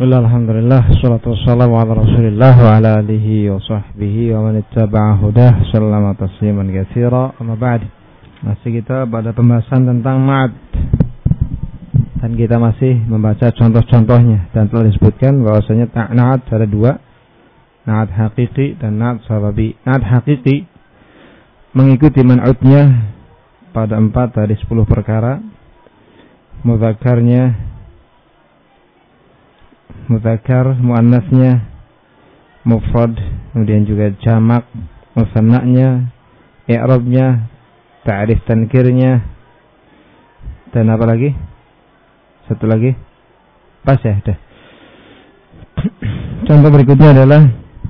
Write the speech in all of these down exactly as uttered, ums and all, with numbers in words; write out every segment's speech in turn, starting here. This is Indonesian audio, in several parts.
Bismillah, alhamdulillah, salatu wassalamu ala rasulillah wa ala alihi wa sahbihi wa man ittaba'a hudah sallama tasliman katsira. Amma ba'd. Masih kita pada pembahasan tentang ma'ad, dan kita masih membaca contoh-contohnya, dan telah disebutkan bahwasanya na'at ada dua, na'at hakiki dan na'at sababi. Na'at hakiki mengikuti man'utnya pada empat dari sepuluh perkara, mudzakarnya mudzakkar, muannasnya, mufrad, kemudian juga jamak, musanna'nya, i'rabnya, ta'rif tankirnya, dan apa lagi? Satu lagi? Pas ya, dah. Contoh berikutnya adalah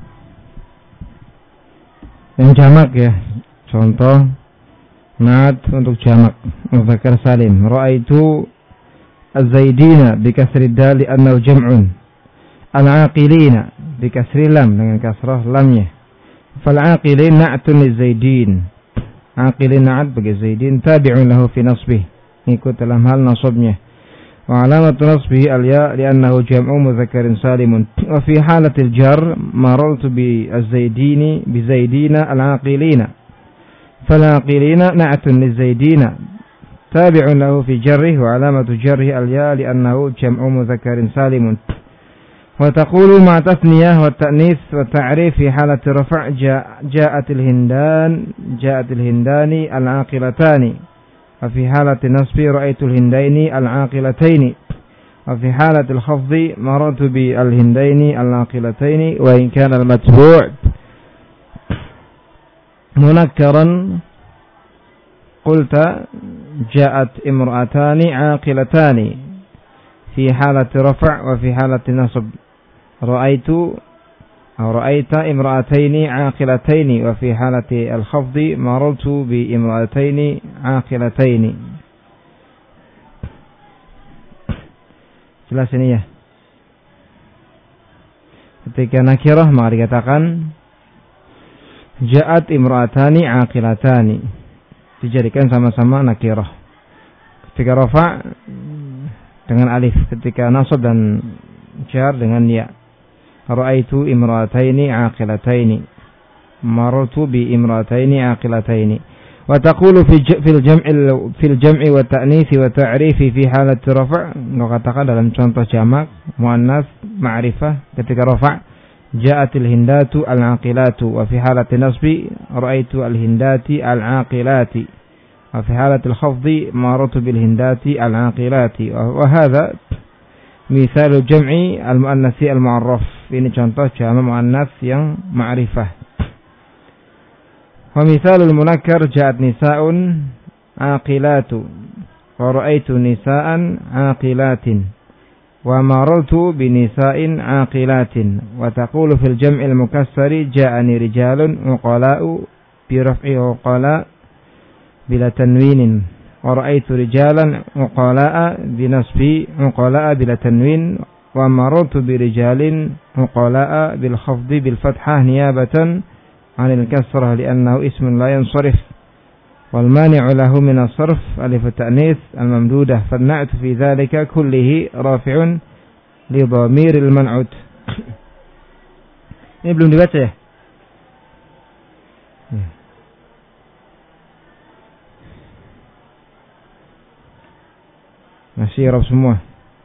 yang jamak ya. Contoh na'at untuk jamak, mudzakkar salim. Ra'aitu az-zaidina bikasri dal li'annahu jam'un. Al-aqilina bikasri lam dengan kasrah lamnya. Fal-aqilin na'tun lizaidin. Aqilin na'at bagi zaidin tabi'un lahu fi nasbih, ikut dalam hal nasabnya. Wa alamatu nasbihi al-ya li'annahu jam'u mudzakkarin salimun. Wa fi halatil jar marartu bi az-zaidini bi zaidina al-aqilina. Fal-aqilina na'tun lizaidina tabi'un lahu fi jarrih wa alamatu jarrih al-ya li'annahu jam'u mudzakkarin salimun. وتقول مع تثنية والتأنيث والتعريف في حالة رفع جاء جاءت الهندان جاءت الهندان العاقلتان وفي حالة النصب رأيت الهندين العاقلتين وفي حالة الخفض مررت بالهندين العاقلتين وإن كان المتبوع منكرا قلت جاءت امرأتان عاقلتان في حالة رفع وفي حالة نصب رأيت أو رأيت امرأتين عاقلتين وفي حالة الخفض مررت بامرأتين عاقلتين. Jelas ini ya. Ketika nakirah maka dikatakan ja'at imra'atani aqilatani, dijadikan sama-sama nakirah. Ketika rafa dengan alif, ketika nasab dan jar dengan ya. Ra'aitu imra'ataini aqilataini, marartu bi imra'ataini aqilataini. Wa taqulu fi fil jam'i fil jam'i wa ta'nits wa ta'rifi fi halati rafa', katakan dalam contoh jamak muannas ma'rifah ketika rafa' ja'atil hindatu al-aqilatu wa fi halati nasbi ra'aitu al-hindati al-aqilati wa fi halati al-khafdi marartu bil hindati al-aqilati. Wa hadha misalu jam'i al-muannatsi al-mu'arraf. Ini contoh jamak muannas yang ma'rifah. Wa misalul munakkar ja'at nisa'un aqilatu wa ra'aitu nisa'an aqilatin wa marartu bi nisa'in aqilatin. Wa taqulu fil jam'i al-mukassari ja'ani rijalun uqala'u bi raf'i uqala' bila tanwinin wa ra'aitu rijalan uqala'a bi nasbi uqala'a bila tanwin wa marartu bi rijalin uqala'a bil khafdi bil fathah niyabatan 'anil kasrah li'annahu ismun la yansarif wal mani'u lahu min as-sarf alif at-ta'nits al-mamdudah fan-na'tu fi dhalika kullihi rafi'un li dhamiril man'ut. Ini belum dibaca ya? Masih Arab semua.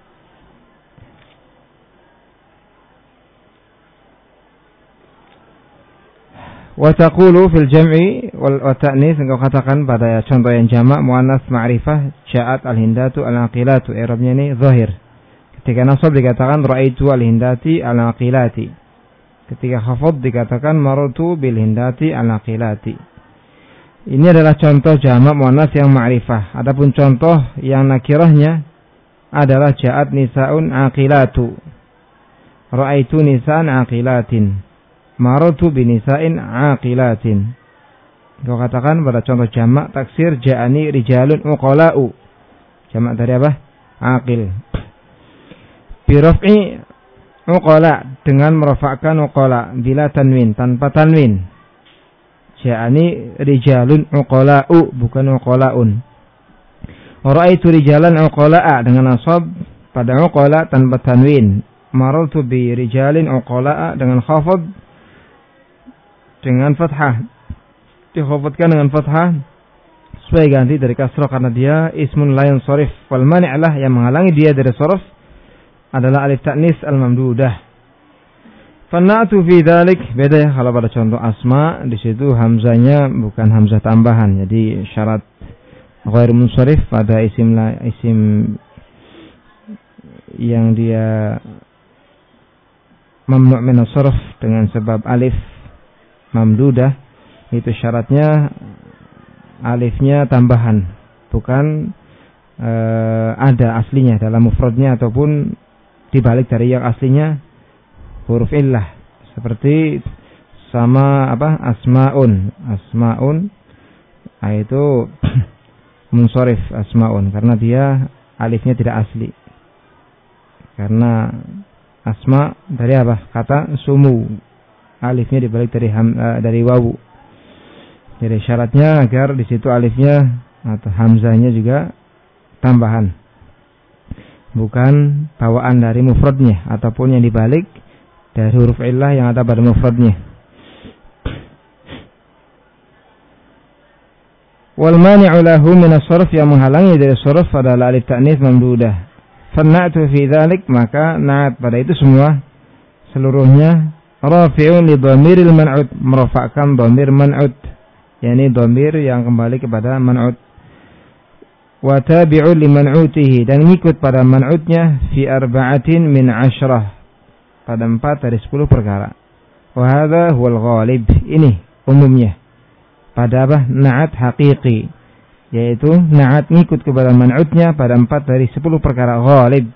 Wa taqulu fil jam'i wal ta'nis, engkau katakan pada contoh yang jamak muannas ma'rifah ja'at al-hindatu al-aqilatu, i'rabnya ini zahir. Ketika nasab dikatakan ra'aitu al-hindati al-aqilati. Ketika khafad dikatakan marartu bil hindati al-aqilati. Ini adalah contoh jamak muannas yang ma'rifah. Adapun contoh yang nakirahnya adalah ja'at nisa'un aqilatu. Ra'aitu nisa'an aqilatin. Marartu bi nisa'in aqilatin. Kau katakan pada contoh jamak taksir ja'ani rijalun uqala'u. Jamak dari apa? Aqil. Bi raf'i uqala, dengan merafa'kan uqala bila tanwin, tanpa tanwin. Ja'ani rijalun uqala'u, bukan uqala'un. Ra'aitu rijalan uqala'a dengan nasab pada uqala tanpa tanwin. marartu bi rijalin uqala'a dengan khafad dengan fathah. Dikhafadkan dengan fathah supaya ganti dari kasrah karena dia ismun la yansarif. Wal mani'lah yang menghalangi dia dari sarf adalah alif ta'nis al-mamdudah. Fanna'tu fi dzalik, beda ya kalau pada contoh asma, di situ hamzanya bukan hamzah tambahan. Jadi syarat ghair munsharif pada isim la, isim yang dia mamnu' min as-sarf dengan sebab alif mamdudah, itu syaratnya alifnya tambahan, bukan e, ada aslinya dalam mufradnya ataupun dibalik dari yang aslinya huruf illah, seperti sama apa asmaun asmaun nah itu munsharif asmaun karena dia alifnya tidak asli, karena asma dari apa kata sumu, alifnya dibalik dari ham, uh, dari wawu. Jadi syaratnya agar di situ alifnya atau hamzahnya juga tambahan, bukan bawaan dari mufradnya ataupun yang dibalik dari huruf illah yang ada pada mufradnya. Wal mani'u lahu min as-sarf, yang menghalangi dari sarf adalah alif ta'nits mamdudah. Fanna'tu fi dzalik, maka na'at pada itu semua seluruhnya rafi'un li dhamiril man'ud, merafa'kan dhamir man'ud, yakni dhamir yang kembali kepada man'ud. Wa tabi'un li man'utihi, dan ngikut pada man'udnya fi arba'atin min asyrah, pada empat dari sepuluh perkara. Wa hadha huwal ghalib, ini umumnya pada apa? Na'at haqiqi, yaitu na'at ngikut kepada man'udnya pada empat dari sepuluh perkara. Ghalib,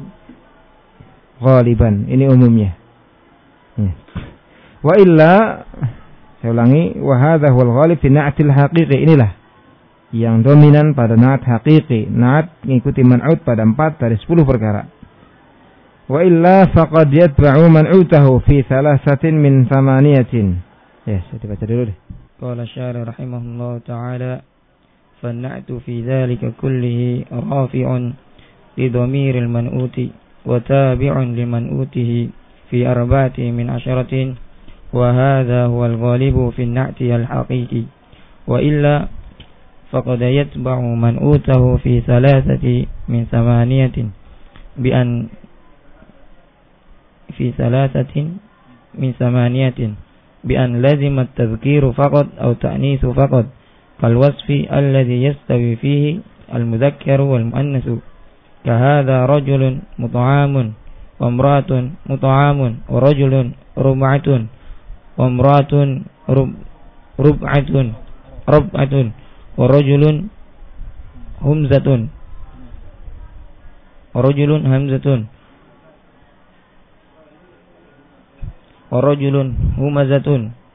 ghaliban, ini umumnya ya. Wa illa, saya ulangi, wa hadha huwal ghalib fi na'atil haqiqi, inilah yang dominan pada na'at haqiqi, na'at ngikuti man'ud pada empat dari sepuluh perkara. Wa illa faqad yatba'u man'utahu fi thalathatin min thamaniyatin. Ya, saya baca dulu deh. Qala syarih rahimahullah ta'ala, fanna'tu fi dhalika kullihi rafi'un li dhamiril man'uti wa tabi'un li man'utihi fi arba'ati min asharatin, wa hadha huwal ghalibu fi an-na'ti al-haqiqi. Wa illa faqad yatba'u man'utahu fi thalathati min thamaniyatin bi an fi thalathatin min thamaniyatin بأن لزم التذكير فقط أو تأنيث فقط كالوصف الذي يستوي فيه المذكر والمؤنث، كهذا رجل مطعام وامرأة مطعام ورجل ربعة وامرأة ربعة ربعة ورجل همزة ورجل همزة ورجل همزة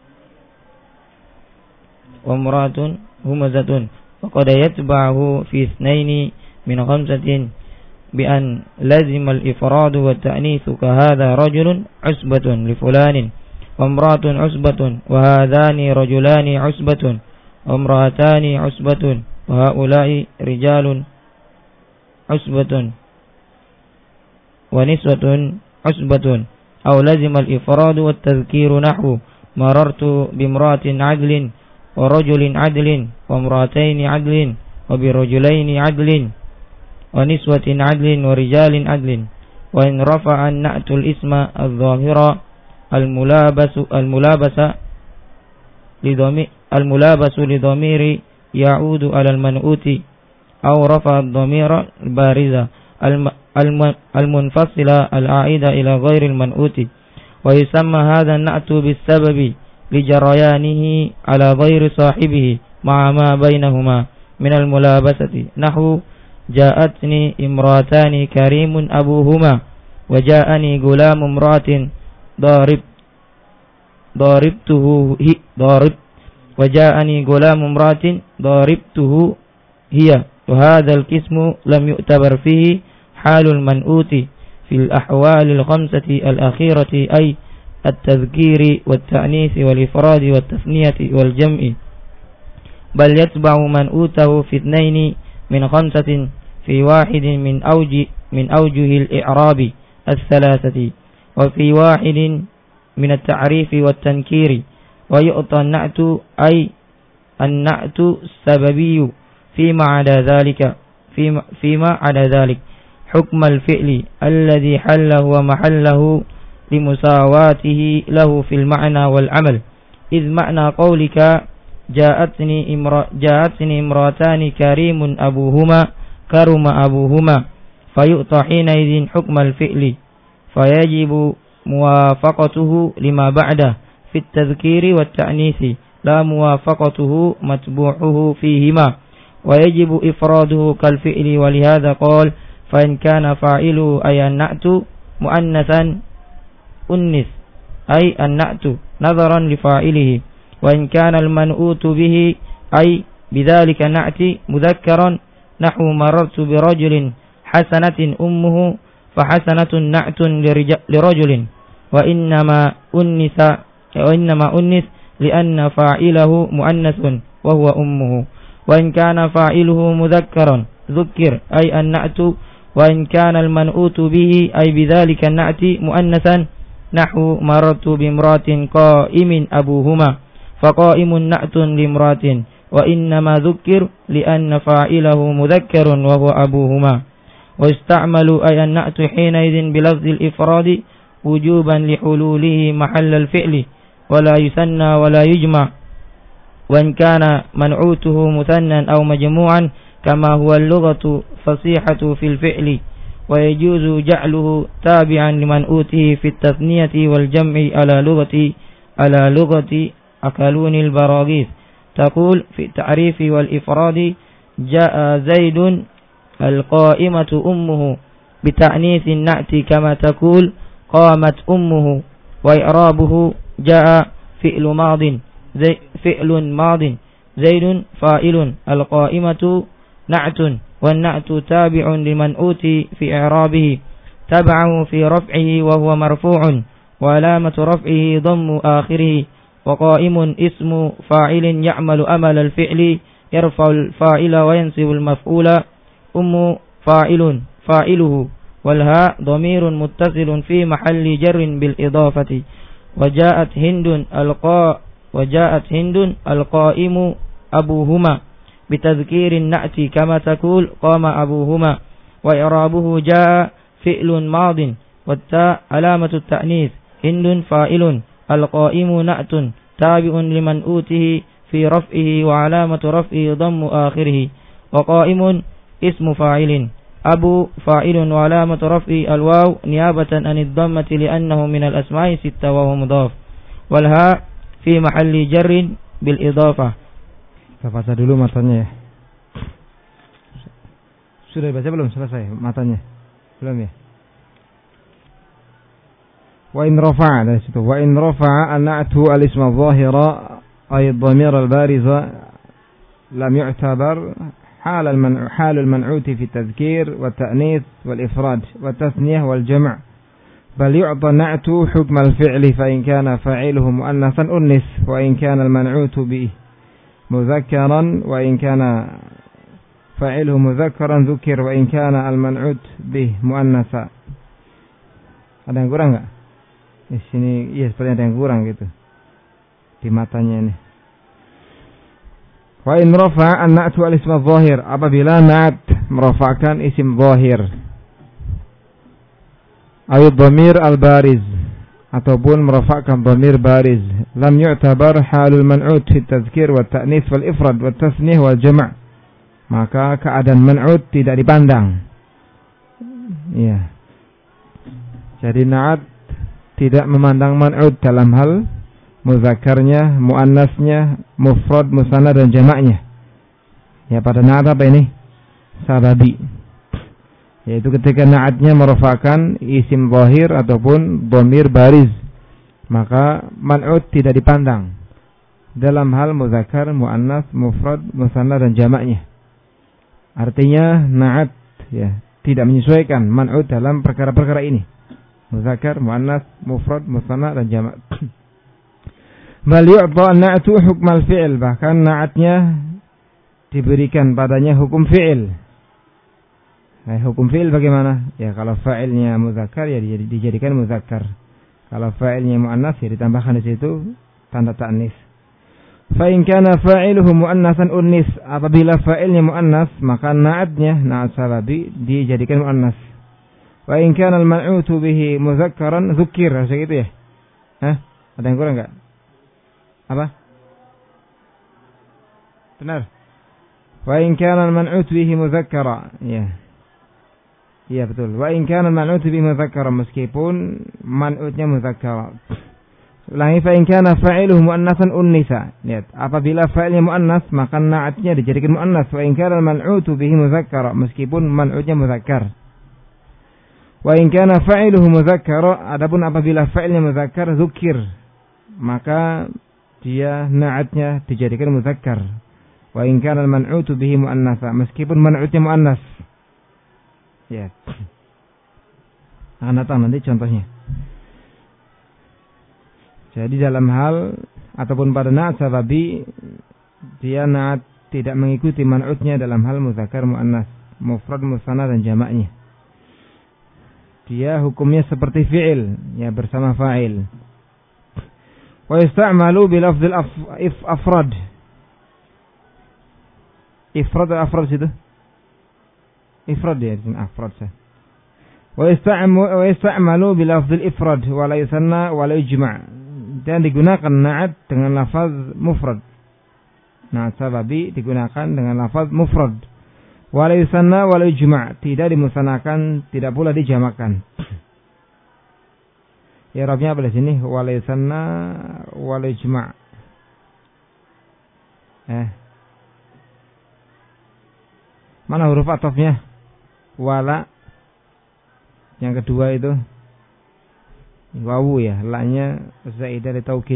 وامرأة همزة، فقد يتبعه في اثنين من خمسة بأن لزم الإفراد والتأنيث، كهذا رجل عصبة لفلان وامرأة عصبة، وهذان رجلان عصبة وامرأتان عصبة، وهؤلاء رجال عصبة ونسوة عصبة. أو لزم الإفراد والتذكير نحو مررت بامرأة عدل ورجل عدل وامرأتين عدل وبرجلين عدل ونسوة عدل ورجال عدل. وإن رفع النعت الاسم الظاهر الملابس الملابس لضمير الملابس لضمير يعود على المنعوت، أو رفع الضمير البارزة المنفصلة العائدة إلى غير المنعوت، ويسمى هذا النعت بالسبب لجريانه على غير صاحبه مع ما بينهما من الملابسة، نحو جاءتني امرأتان كريم أبوهما وجاءني غلام امرأة ضارب ضاربته هي ضارب وجاءني غلام امرأة ضاربته هي. وهذا القسم لم يعتبر فيه حال المنعوت في الأحوال الخمسة الأخيرة، أي التذكير والتأنيث والإفراد والتثنية والجمع، بل يتبع منعوته في اثنين من خمسة في واحد من أوجه من أوجه الإعراب الثلاثة وفي واحد من التعريف والتنكير ويؤطى النعت أي النعت السببي فيما عدا ذلك فيما, فيما عدا ذلك حكم الفعل الذي حله ومحله لمساواته له في المعنى والعمل إذ معنى قولك جاءتني امرأ جاءتني امرأتان كريم أبوهما كرم أبوهما فيؤطى حينئذ حكم الفعل فيجب موافقته لما بعده في التذكير والتأنيث لا موافقته متبوعه فيهما ويجب إفراده كالفعل ولهذا قال فإن كان فاعله أي النعت مؤنثا أنث أي النعت نظرا لفاعله وإن كان المنؤوت به أي بذلك النعت مذكرا نحو مررت برجل حسنة أمه فحسنة نعت لرجل وإنما أنث وإنما أنث لأن فاعله مؤنث وهو أمه وإن كان فاعله مذكرا ذكر أي النعت وإن كان المنؤوت به أي بذلك النعت مؤنثا نحو مررت بامرأة قائم أبوهما فقائم نعت لامرأة وإنما ذكر لأن فاعله مذكر وهو أبوهما واستعمل أي النعت حينئذ بلفظ الإفراد وجوبا لحلوله محل الفعل ولا يثنى ولا يجمع وإن كان منعوته مثنى أو مجموعا كما هو اللغة فصيحة في الفعل ويجوز جعله تابعا لمنعوته في التثنية والجمع على لغة على لغة أكلون البراغيث تقول في التعريف والإفراد جاء زيد القائمة أمه بتأنيث النعت كما تقول قامت أمه وإعرابه جاء فعل ماض زي فعل ماض زيد فاعل القائمة نعت والنعت تابع لمنعوت في إعرابه تبعه في رفعه وهو مرفوع وعلامة رفعه ضم آخره وقائم اسم فاعل يعمل أمل الفعل يرفع الفاعل وينصب المفعول أم فاعل فاعله والهاء ضمير متصل في محل جر بالإضافة وجاءت هند القاء وجاءت هند القائم أبوهما بتذكير النعت كما تقول قام أبوهما وإعرابه جاء فعل ماض والتاء علامة التأنيث هند فاعل القائم نعت تابع لمنؤوته في رفعه وعلامة رفعه ضم آخره وقائم اسم فاعل أبو فاعل وعلامة رفعه الواو نيابة عن الضمة لأنه من الأسماء ستة وهو مضاف والهاء في محل جر بالإضافة. Kita baca dulu matanya ya. Sudah baca belum? Selesai matanya? Belum ya? Wa in rafa'a dari situ. Wa in rafa'a an-na'tu al-isma adh-dhahira ay ad-dhamir al-bariza lam yu'tabar حال المنع حال المنعوت في التذكير والتأنيث والإفراد والتثنية والجمع بل يعطى النعت حكم الفعل فإن كان فاعله مؤنثا أنث وإن كان المنعوت به مذكرا وإن كان فاعله مذكرا ذكر وإن كان المنعوت به مؤنثا. Ada yang kurang nggak? Di sini iya sepertinya ada yang kurang gitu di matanya ini. Wa in rafa'a an-na'tu al-ism adh-dhahir apabila na'at merafa'kan isim zahir ay dhamir al-bariz ataupun merafa'kan dhamir bariz lam yu'tabar halul man'ut fi at-tadhkir wa at-ta'nits wal ifrad wa at-tasnih wal jama' maka keadaan man'ut tidak dipandang. Iya. Jadi na'at tidak memandang man'ut dalam hal mudzakarnya, muannasnya, mufrad, musanna dan jamaknya. Ya pada na'at apa ini? Sababi. Yaitu ketika na'atnya merafa'kan isim zahir ataupun dhamir bariz, maka man'ut tidak dipandang dalam hal mudzakar, muannas, mufrad, musanna dan jamaknya. Artinya na'at ya tidak menyesuaikan man'ut dalam perkara-perkara ini. Mudzakar, muannas, mufrad, musanna dan jamak. Bal yu'ta an-na'tu hukm al-fi'l, bahkan na'atnya diberikan padanya hukum fi'il. Nah, hukum fi'il bagaimana? Ya kalau fa'ilnya muzakkar ya dijadikan muzakkar. Kalau fa'ilnya muannas ya ditambahkan di situ tanda ta'nis. Fa in kana fa'iluhu muannatsan unnis, apabila fa'ilnya muannas maka na'atnya na'at sababi dijadikan muannas. Wa in kana al-man'utu bihi muzakkaran dzukir, harus gitu ya? Hah? Ada yang kurang enggak? Apa? Benar. Wa in kana al-man'utu bihi muzakkara, ya. Iya betul. Wa in kana al-man'utu bihi muzakkara, meskipun man'utnya muzakkara. Ulangi, fa in kana fa'iluhu muannatsan unnisa. Lihat, apabila fa'ilnya muannas maka na'atnya dijadikan muannas. Wa in kana al-man'utu bihi muzakkara, meskipun man'utnya muzakkar. Wa in kana fa'iluhu muzakkara, adapun apabila fa'ilnya muzakkar dzukir, maka dia na'atnya dijadikan muzakkar. Wa in kana al-man'utu bihi muannatsa, meskipun man'utnya muannas. Ya. Akan datang nanti contohnya. Jadi dalam hal ataupun pada na'at sababi, dia na'at tidak mengikuti man'utnya dalam hal muzakkar muannas, mufrad musanna dan jamaknya. Dia hukumnya seperti fi'il, ya bersama fa'il. Wa yasta'malu bi lafdzil afrad. Ifrad atau afrad situ? Ifrad ya, afrad sah. Wa yasta'malu bi lafdzil ifrad wa la yusanna wa la yujma'. Dan digunakan na'at dengan lafaz mufrad. Na'at sababi digunakan dengan lafaz mufrad. Wa la yusanna wa la yujma', tidak dimusanakan, tidak pula dijamakan. Ya Rabbnya apa di sini? Wa la yusanna wa la yujma'. Eh. Mana huruf atofnya? Wala. Yang kedua itu wawu ya, la-nya zaidah li taukid.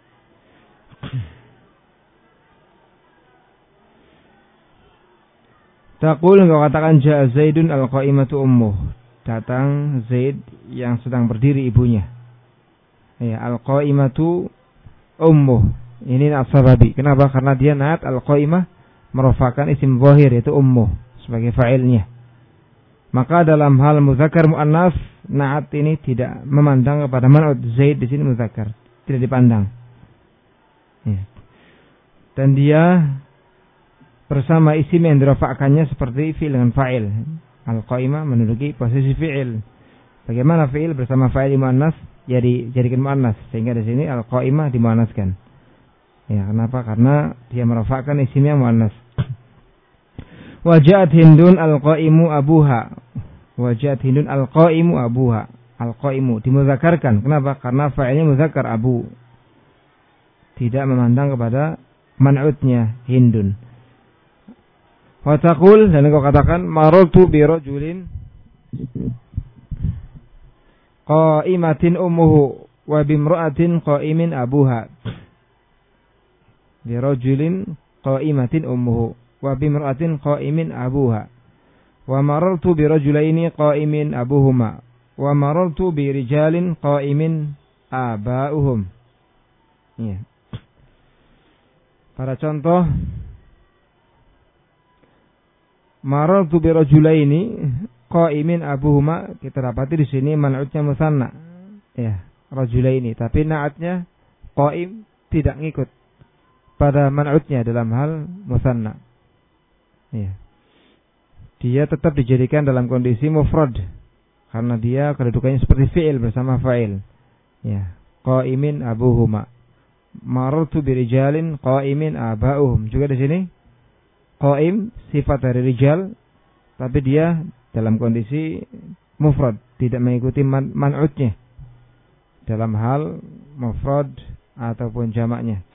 Taqul, engkau katakan ja'a Zaidun al-qa'imatu ummuh. Datang Zaid yang sedang berdiri ibunya. Ya, al-qa'imatu ummuh. Ini na'at sababi. Kenapa? Karena dia na'at al-qa'imah merupakan isim zahir yaitu ummuh sebagai fa'ilnya. Maka dalam hal muzakkar muannas, na'at ini tidak memandang kepada man'ut. Zaid di sini muzakkar, tidak dipandang. Ya. Dan dia bersama isim yang dirafa'kannya seperti fi'il dengan fa'il. Al-qa'imah menduduki posisi fi'il. Bagaimana fi'il bersama fa'il muannas? Jadi jadikan muannas, sehingga di sini al-qa'imah dimuannaskan. Ya, kenapa? Karena dia merafa'kan isimnya muannas. Wajat Hindun al-qa'imu abuha. Wajat Hindun al-qa'imu abuha. Al-qa'imu dimudzakarkan. Kenapa? Karena fa'ilnya muzakkar abu. Tidak memandang kepada man'utnya Hindun. Wa taqul, dan engkau katakan marartu bi rajulin qa'imatin ummuhu wa bimra'atin qa'imin abuha. Bi rajulin qa'imatin ummuhu wa bimra'atin qa'imin abuha. Wa marartu bi rajulaini qa'imin abuhuma. Wa marartu bi rijalin qa'imin aba'uhum. Ya. Para contoh, marartu bi rajulaini qa'imin abuhuma, kita dapati di sini man'utnya musanna. Ya, rajulaini, tapi na'atnya qa'im tidak ngikut pada man'utnya dalam hal musanna. Ya. Dia tetap dijadikan dalam kondisi mufrad karena dia kedudukannya seperti fi'il bersama fa'il. Ya, qa'imin abuhuma. Marartu birijalin qa'imin aba'uhum. Juga di sini qa'im sifat dari rijal, tapi dia dalam kondisi mufrad, tidak mengikuti man- man'utnya dalam hal mufrad ataupun jamaknya.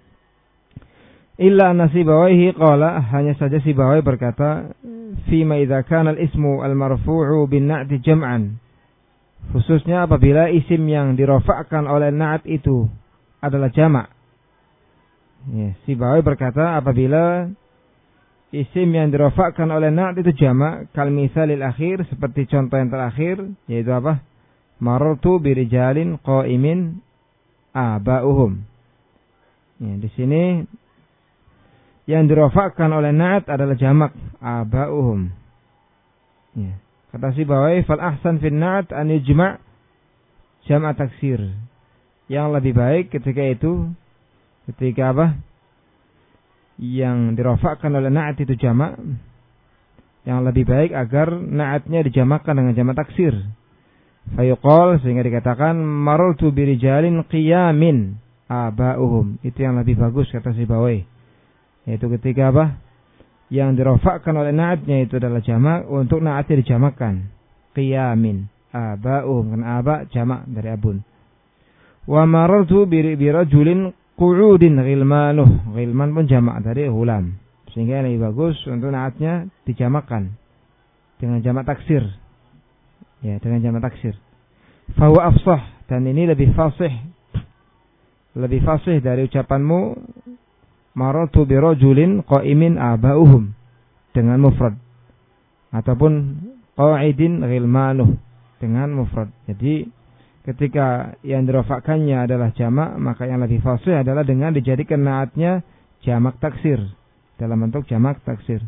Illa anna Sibawaihi qala, hanya saja Sibawai berkata, fima idza kana al-ismu al-marfu'u bin na'ti jam'an, khususnya apabila isim yang dirafa'kan oleh na'at itu adalah jamak. Ya, Sibawai berkata apabila isim yang dirafa'kan oleh na'at itu jamak, kal misalil akhir, seperti contoh yang terakhir, yaitu apa? Marartu birijalin qa'imin aba'uhum. Ya, di sini yang dirafa'kan oleh na'at adalah jamak aba'uhum. Ya. Kata Sibawai, fal ahsan fin na'at an yujma' jama' taksir. Yang lebih baik ketika itu, ketika apa? Yang dirofakkan oleh na'at itu jama', yang lebih baik agar na'atnya dijamakkan dengan jama' taksir. Fayuqal, sehingga dikatakan marartu birijalin qiyamin aba'uhum. Itu yang lebih bagus kata Sibawai. Yaitu ketika apa? Yang dirofakkan oleh na'atnya itu adalah jamak, untuk na'atnya dijamakkan. Qiyamin aba'uhum, kan aba' jamak dari abun. Wa marartu birajulin qu'udin ghilmanuh. Ghilman pun jamak dari hulam. Sehingga yang lebih bagus untuk na'atnya dijamakkan dengan jamak taksir. Ya, dengan jamak taksir. Fahuwa afsah, dan ini lebih fasih. Lebih fasih dari ucapanmu marartu birajulin qa'imin aba'uhum dengan mufrad, ataupun qa'idin ghilmanuh dengan mufrad. Jadi ketika yang dirofakkannya adalah jamak, maka yang lebih fasih adalah dengan dijadikan na'atnya jamak taksir, dalam bentuk jamak taksir.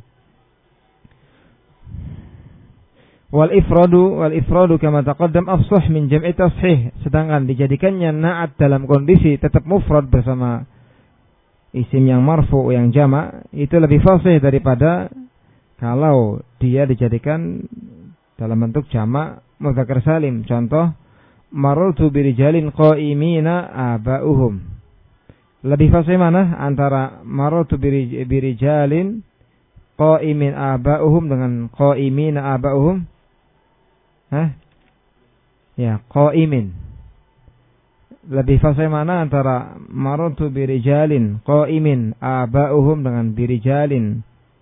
Wal ifradu wal ifradu kama taqaddam afsah min jam'i tashih. Sedangkan dijadikannya na'at dalam kondisi tetap mufrad bersama isim yang marfu yang jamak, itu lebih fasih daripada kalau dia dijadikan dalam bentuk jamak mudzakkar salim. Contoh, marartu birijalin qa'imina aba'uhum. Lebih fasih mana antara marartu birijalin qa'imin aba'uhum dengan qa'imina aba'uhum? Hah? Ya, qa'imin. Lebih fasih mana antara marartu birijalin qa'imin aba'uhum dengan birijalin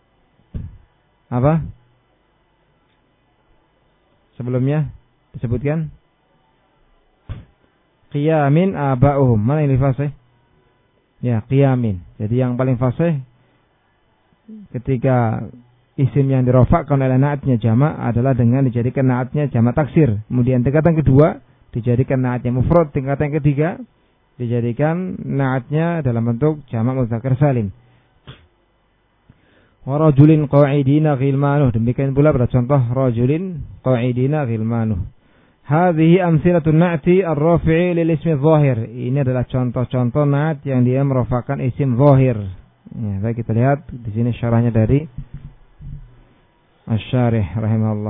apa? Sebelumnya disebutkan qiyamin aba'uhum. Mana yang lebih fasih? Ya, qiyamin. Jadi yang paling fasih ketika isim yang dirofakkan oleh na'atnya jamak adalah dengan dijadikan na'atnya jamak taksir. Kemudian tingkatan kedua dijadikan na'atnya mufrad. Tingkatan ketiga dijadikan na'atnya dalam bentuk jamak mudzakkar salim. Wa rajulin qa'idina ghilmanuh. Demikian pula pada contoh rajulin qa'idina ghilmanuh. Hadhihi amsilatun na'ti ar-rafi'i lil ismi adh-dhahir. Ini adalah contoh-contoh na'at yang dia merofakkan isim zahir. Ya, baik, kita lihat di sini syarahnya dari Asy-Syarih rahimahullah.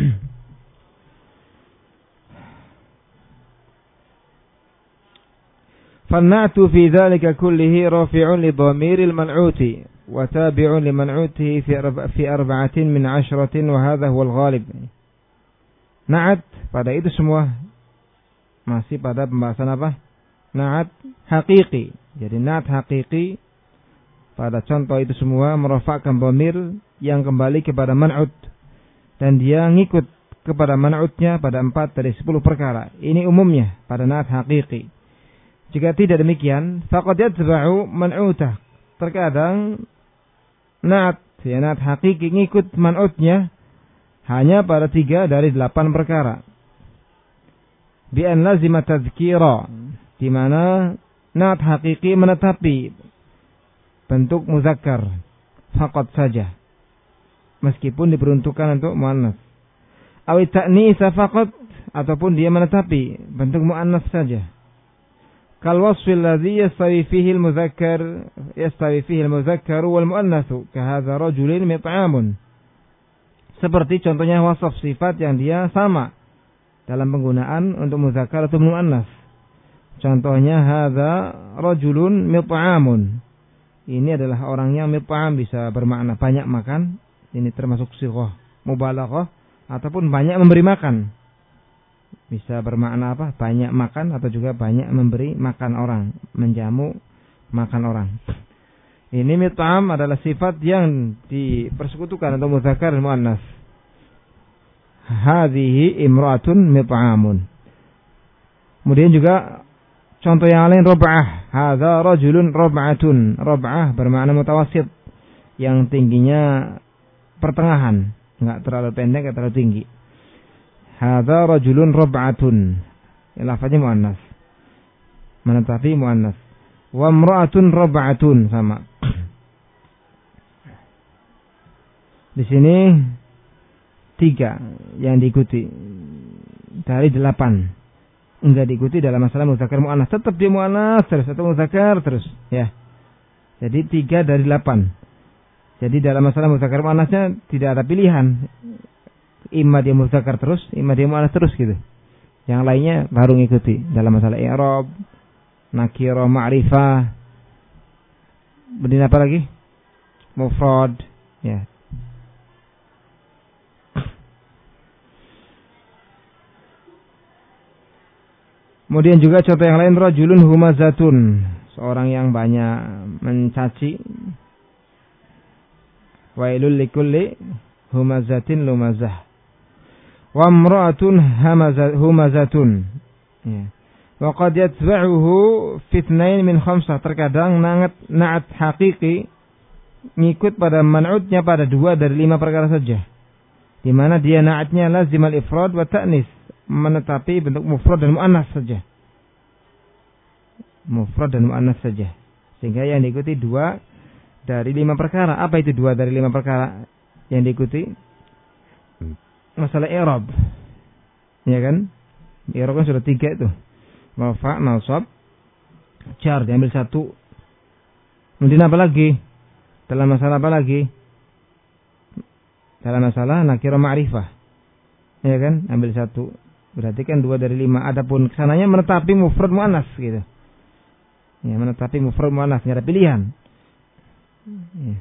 Fanna'tu fi dzalika kullihi rafi'un li dhamiril man'uti wa tabi'un li man'utihi fi arba' fi arba'atin min 'ashratin wa hadha huwa al-ghalib. Na'at pada itu semua masih pada pembahasan apa? Na'at haqiqi. Jadi na'at haqiqi pada contoh itu semua merofakkan dhamir yang kembali kepada man'ut, dan dia ngikut kepada man'utnya pada empat dari sepuluh perkara. Ini umumnya pada na'at haqiqi. Jika tidak demikian, faqad yatba'u man'utah. Terkadang na'at, ya na'at haqiqi ngikut man'utnya hanya pada tiga dari delapan perkara. Bi an lazima tadhkira, di mana na'at haqiqi menetapi bentuk muzakkar faqat saja, meskipun diperuntukkan untuk muannas. Awi ta'nisa faqat, ataupun dia menetapi bentuk muannas saja. Kal wasfil ladzi yastawi fihi al-muzakkar yastawi fihi al-muzakkar wal muannatsu ka hadza rajulin mit'amun. Seperti contohnya wasaf sifat yang dia sama dalam penggunaan untuk muzakkar atau muannas. Contohnya hadza rajulun mit'amun. Ini adalah orang yang mit'am, bisa bermakna banyak makan. Ini termasuk sighah mubalaghah, ataupun banyak memberi makan. Bisa bermakna apa? Banyak makan atau juga banyak memberi makan orang, menjamu makan orang. Ini mit'am adalah sifat yang dipersekutukan untuk muzakkar dan muannas. Hadhihi imra'atun mit'amun. Kemudian juga contoh yang lain rob'ah. Hadza rajulun rob'atun. Rob'ah bermakna mutawassit, yang tingginya pertengahan, enggak terlalu pendek, enggak terlalu tinggi. Hadza rajulun rob'atun. Lafaznya muannas, menetapi muannas. Wa imra'atun rob'atun, sama. Di sini tiga yang diikuti dari delapan. Enggak diikuti dalam masalah muzakkar muannas, tetap dia muannas terus atau muzakkar terus, ya. Jadi tiga dari delapan. Jadi dalam masalah muzakkar muannasnya tidak ada pilihan. Imma dia muzakkar terus, imma dia muannas terus gitu. Yang lainnya baru ngikuti dalam masalah i'rab, nakirah, ma'rifah. Berdina apa lagi? Mufrad, ya. Kemudian juga contoh yang lain, rajulun humazatun, seorang yang banyak mencaci. Wailul likulli humazatin lumazah. Wa imra'atun humazatun. Ya. Wa qad yatba'uhu fitnain min khamsah. Terkadang na'at na'at hakiki ngikut pada man'utnya pada dua dari lima perkara saja. Di mana dia na'atnya lazimal ifrad wa ta'nis, menetapi bentuk mufrad dan muannas saja. Mufrad dan muannas saja. Sehingga yang diikuti dua dari lima perkara. Apa itu dua dari lima perkara yang diikuti? Masalah i'rab. Ya kan? I'rab kan sudah tiga itu. Rafa, nasab, jar, diambil satu. Kemudian apa lagi? Dalam masalah apa lagi? Dalam masalah nakirah ma'rifah. Ya kan? Ambil satu. Berarti kan dua dari lima. Adapun kesananya menetapi mufrad muannas gitu. Ya, menetapi mufrad muannas, enggak ada pilihan. Ya.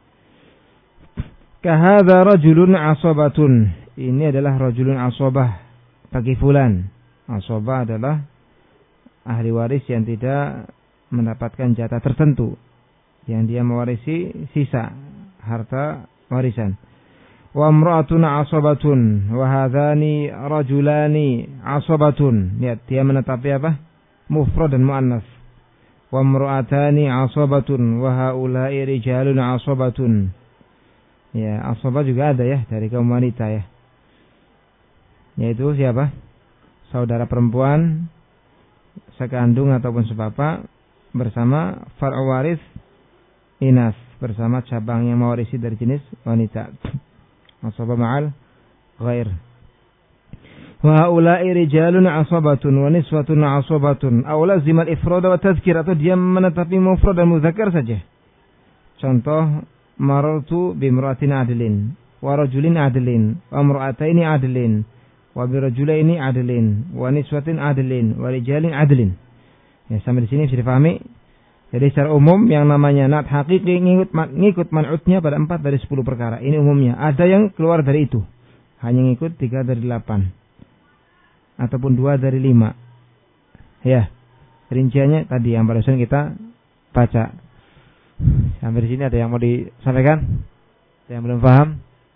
Kahadza rajulun asabatun. Ini adalah rajulun asabah bagi fulan. Asabah adalah ahli waris yang tidak mendapatkan jatah tertentu, yang dia mewarisi sisa harta warisan. Wa imra'atun asabatun wa hadzani rajulani asabatun. Lihat, dia menetapi apa? Mufrad dan muannas. Wa imra'atani asabatun wa haula'i rijalun asabatun. Ya, asabah juga ada ya dari kaum wanita ya. Yaitu siapa? Saudara perempuan sekandung ataupun sebapa bersama far'u waris inas, bersama cabang yang mewarisi dari jenis wanita. Asabah ma'al ghair. Wa haula'i rijalun asabatun wa niswatun asabatun. Aw lazima al-ifrad wa tadhkir, atau dia menetapi mufrad dan muzakkar saja. Contoh, marartu bi imra'atin adlin wa rajulin adlin wa imra'ataini adlin wa bi rajulaini adlin wa niswatin adlin wa rijalin adlin. Ya, sampai di sini bisa dipahami. Jadi secara umum yang namanya na'at hakiki ngikut ngikut man'utnya pada empat dari sepuluh perkara. Ini umumnya. Ada yang keluar dari itu, hanya ngikut tiga dari delapan ataupun dua dari lima. Ya, rinciannya tadi yang barusan kita baca. Sampai di sini ada yang mau disampaikan? Ada yang belum paham?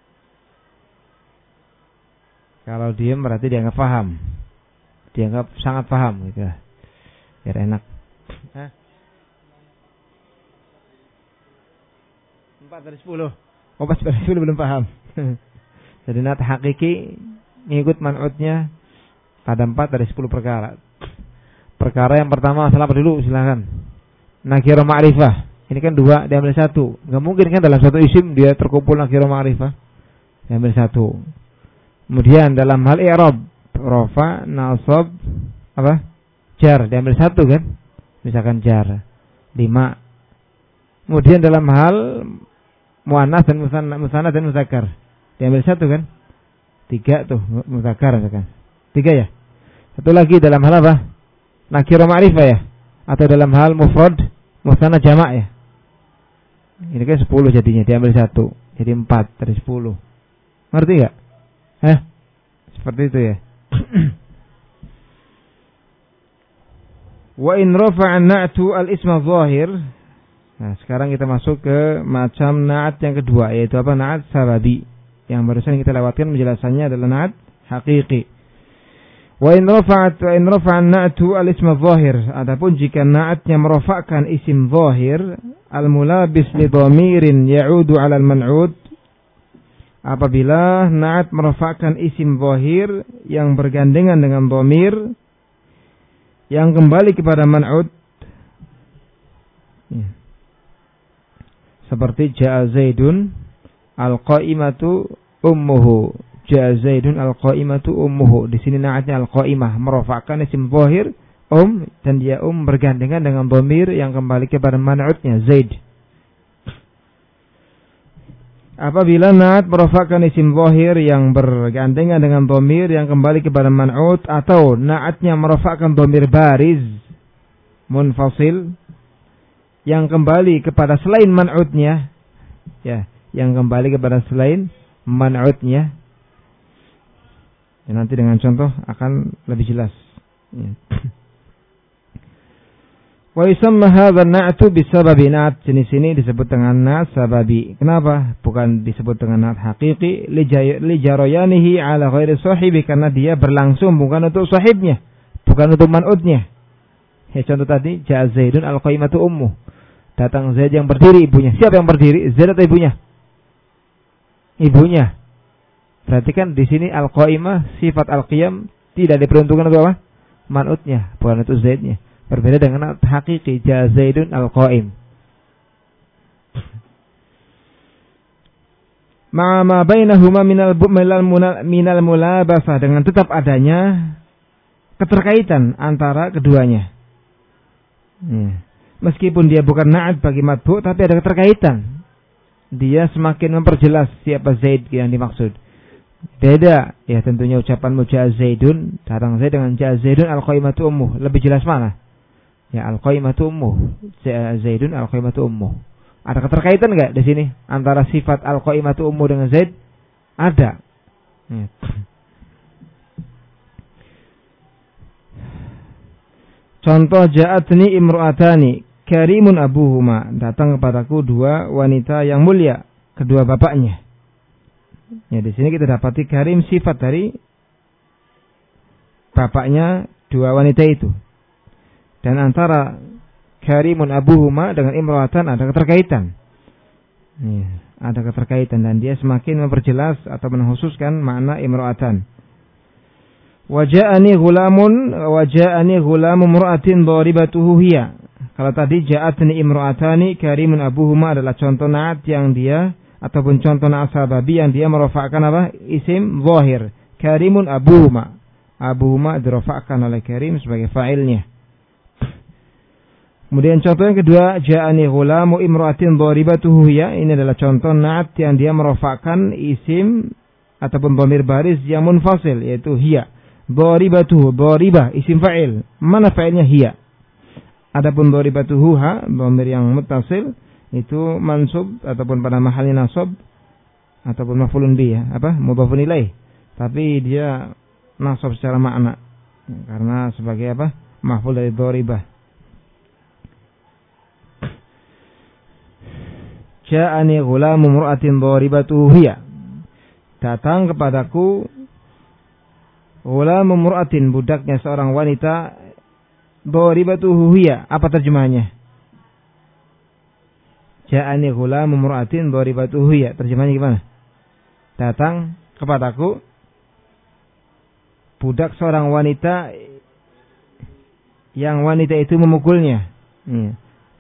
Kalau diem berarti dianggap paham, dianggap sangat paham gitu. Biar enak. Hah? Empat dari sepuluh. Oh, pas dari sepuluh belum paham. Jadi nat hakiki ngikut man'utnya pada empat dari sepuluh perkara. Perkara yang pertama masalah apa dulu? Silakan. Nakirah ma'rifah. Ini kan dua, diambil satu. Enggak mungkin kan dalam satu isim dia terkumpul nakirah ma'rifah. Diambil satu. Kemudian dalam hal i'rab, rafa, nasab, apa? Jar, diambil satu kan? Misalkan jar. Lima. Kemudian dalam hal muannas dan musanna, musanna dan muzakkar, diambil satu kan? Tiga tuh muzakkar misalkan. Tiga ya. Satu lagi dalam hal apa? Nakirah ma'rifah ya. Atau dalam hal mufrad, musanna jamak ya. Ini kan sepuluh jadinya, diambil satu. Jadi empat dari sepuluh. Ngerti gak? Hah? Seperti itu ya. Wa in rafa'an na'tu al-isma zahir. Nah, sekarang kita masuk ke macam na'at yang kedua, yaitu apa? Na'at sababi. Yang barusan kita lewatkan penjelasannya adalah na'at haqiqi. Wa in rafa'at wa in rafa'an na'tu al-isma zahir. Adapun jika na'atnya merafa'kan isim zahir al-mulabis li dhamirin ya'udu 'ala al-man'ud, apabila na'at merafa'kan isim zahir yang bergandengan dengan dhamir yang kembali kepada man'ud, ya. Seperti ja'a Zaidun al-qa'imatu ummuhu. Ja'a Zaidun al-qa'imatu ummuhu. Di sini na'atnya al-qa'imah, merofakkan isim zahir um, dan dia um bergandengan dengan dhamir yang kembali kepada man'utnya Zaid. Apabila na'at merofakkan isim zahir yang bergandengan dengan dhamir yang kembali kepada man'ut, atau na'atnya merofakkan dhamir bariz munfasil yang kembali kepada selain man'utnya, ya, yang kembali kepada selain man'utnya. Ya, nanti dengan contoh akan lebih jelas. Ya. Wa yusamma hadzal na'tu bisababi na'at. Jenis ini disebut dengan na'at sababi. Kenapa? Bukan disebut dengan na'at hakiki li jarayanihi ala ghairi sahibi, karena dia berlangsung bukan untuk sahibnya, bukan untuk man'utnya. Ya, contoh tadi, ja'a Zaidun al-qa'imatu ummu. Datang Zaid yang berdiri ibunya. Siapa yang berdiri? Zaid atau ibunya? Ibunya. Berarti kan di sini al-qa'imah sifat al-qiyam tidak diperuntukkan untuk apa? Man'utnya, bukan untuk Zaidnya. Berbeda dengan hakiki, ja'a Zaidun al-qa'im. Ma ma bainahuma minal minal mulabasah, dengan tetap adanya keterkaitan antara keduanya. Ya. Meskipun dia bukan na'at bagi matbu, tapi ada keterkaitan. Dia semakin memperjelas siapa Zaid yang dimaksud. Beda ya tentunya ucapan ja'a Zaidun, datang Zaid dengan ja'a Zaidun al-qa'imatu ummuh. Lebih jelas mana? Ya, al-qa'imatu ummuh. Zaidun al-qa'imatu ummuh. Ada keterkaitan enggak di sini antara sifat al-qa'imatu ummuh dengan Zaid? Ada. Ya. Contoh, ja'atni imru'atani karimun abuhuma. Datang kepadaku dua wanita yang mulia, kedua bapaknya. Ya, di sini kita dapati karim sifat dari bapaknya dua wanita itu. Dan antara karimun abuhuma dengan imra'atan ada keterkaitan. Ya, ada keterkaitan dan dia semakin memperjelas atau mengkhususkan makna imra'atan. Waja'ani ghulamun waja'ani ghulamu imra'atin dharibatuhu hiya. Kalau tadi ja'atni imra'atani karimun abuhuma adalah contoh na'at yang dia ataupun contoh na'at sababi yang dia merofakkan apa? Isim zahir. Karimun abuhuma. Abuhuma dirofakkan oleh karim sebagai fa'ilnya. Kemudian contoh yang kedua, ja'ani ghulamu imra'atin dharibatuhu hiya. Ini adalah contoh na'at yang dia merofakkan isim ataupun dhamir baris yang munfasil, yaitu hiya. Dharibatuhu, dharibah isim fa'il. Mana fa'ilnya? Hiya. Adapun dharibatuhu ha, dhamir yang muttasil, itu mansub ataupun pada mahalnya nasab ataupun maf'ulun bih, ya, apa? Mudhafun ilaih. Tapi dia nasab secara makna karena sebagai apa? Maf'ul dari dharibah. Ja'ani ghulamu imra'atin dharibatuhu hiya. Datang kepadaku ghulamu imra'atin, budaknya seorang wanita, dharibatuhu hiya. Apa terjemahannya? Ja'ani ghulamu imra'atin dharibatuhu hiya. Terjemahannya gimana? Datang kepadaku budak seorang wanita yang wanita itu memukulnya. Ya.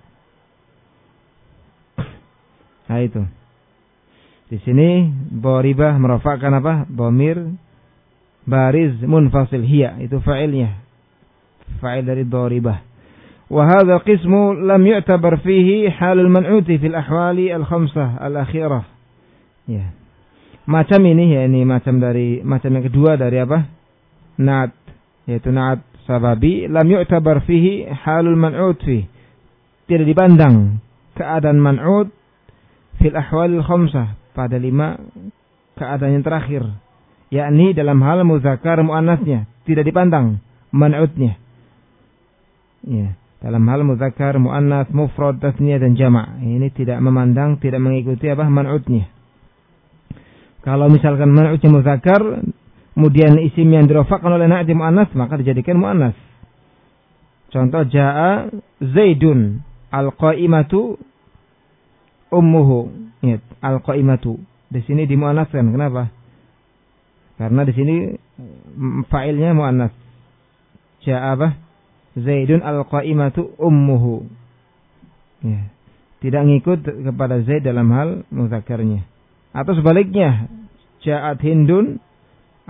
Nah itu. Di sini dharibah merofakkan apa? Dhamir bariz munfasil hiya, itu fa'ilnya. Fa'il dari dharibah. Wa hadha qismu lam yu'tabar fihi halul man'uti fil ahwali al-khamsah al-akhirah. Ya. Macam ini ya, ini macam dari macam yang kedua dari apa? Na'at, yaitu na'at sababi, lam yu'tabar fihi halul man'uti. Tidak dipandang keadaan man'ut fil ahwalil khamsah, pada lima keadaan yang terakhir, yakni dalam hal muzakkar muannasnya tidak dipandang man'utnya. Ya, dalam hal muzakkar muannas mufrad tasniyah dan jama' ini tidak memandang, tidak mengikuti apa? Man'utnya. Kalau misalkan man'utnya muzakkar, kemudian isim yang dirofakkan oleh na'at muannas, maka dijadikan muannas. Contoh, jaa Zaidun al-qa'imatu ummuhu, ya, al-qa'imatu. Di sini dimuannaskan. Kenapa? Karena di sini fa'ilnya muannas. Jaa apa? Zaidun al-qa'imatu ummuhu. Ya. Tidak ngikut kepada Zaid dalam hal mudzakarnya. Atau sebaliknya, ja'at Hindun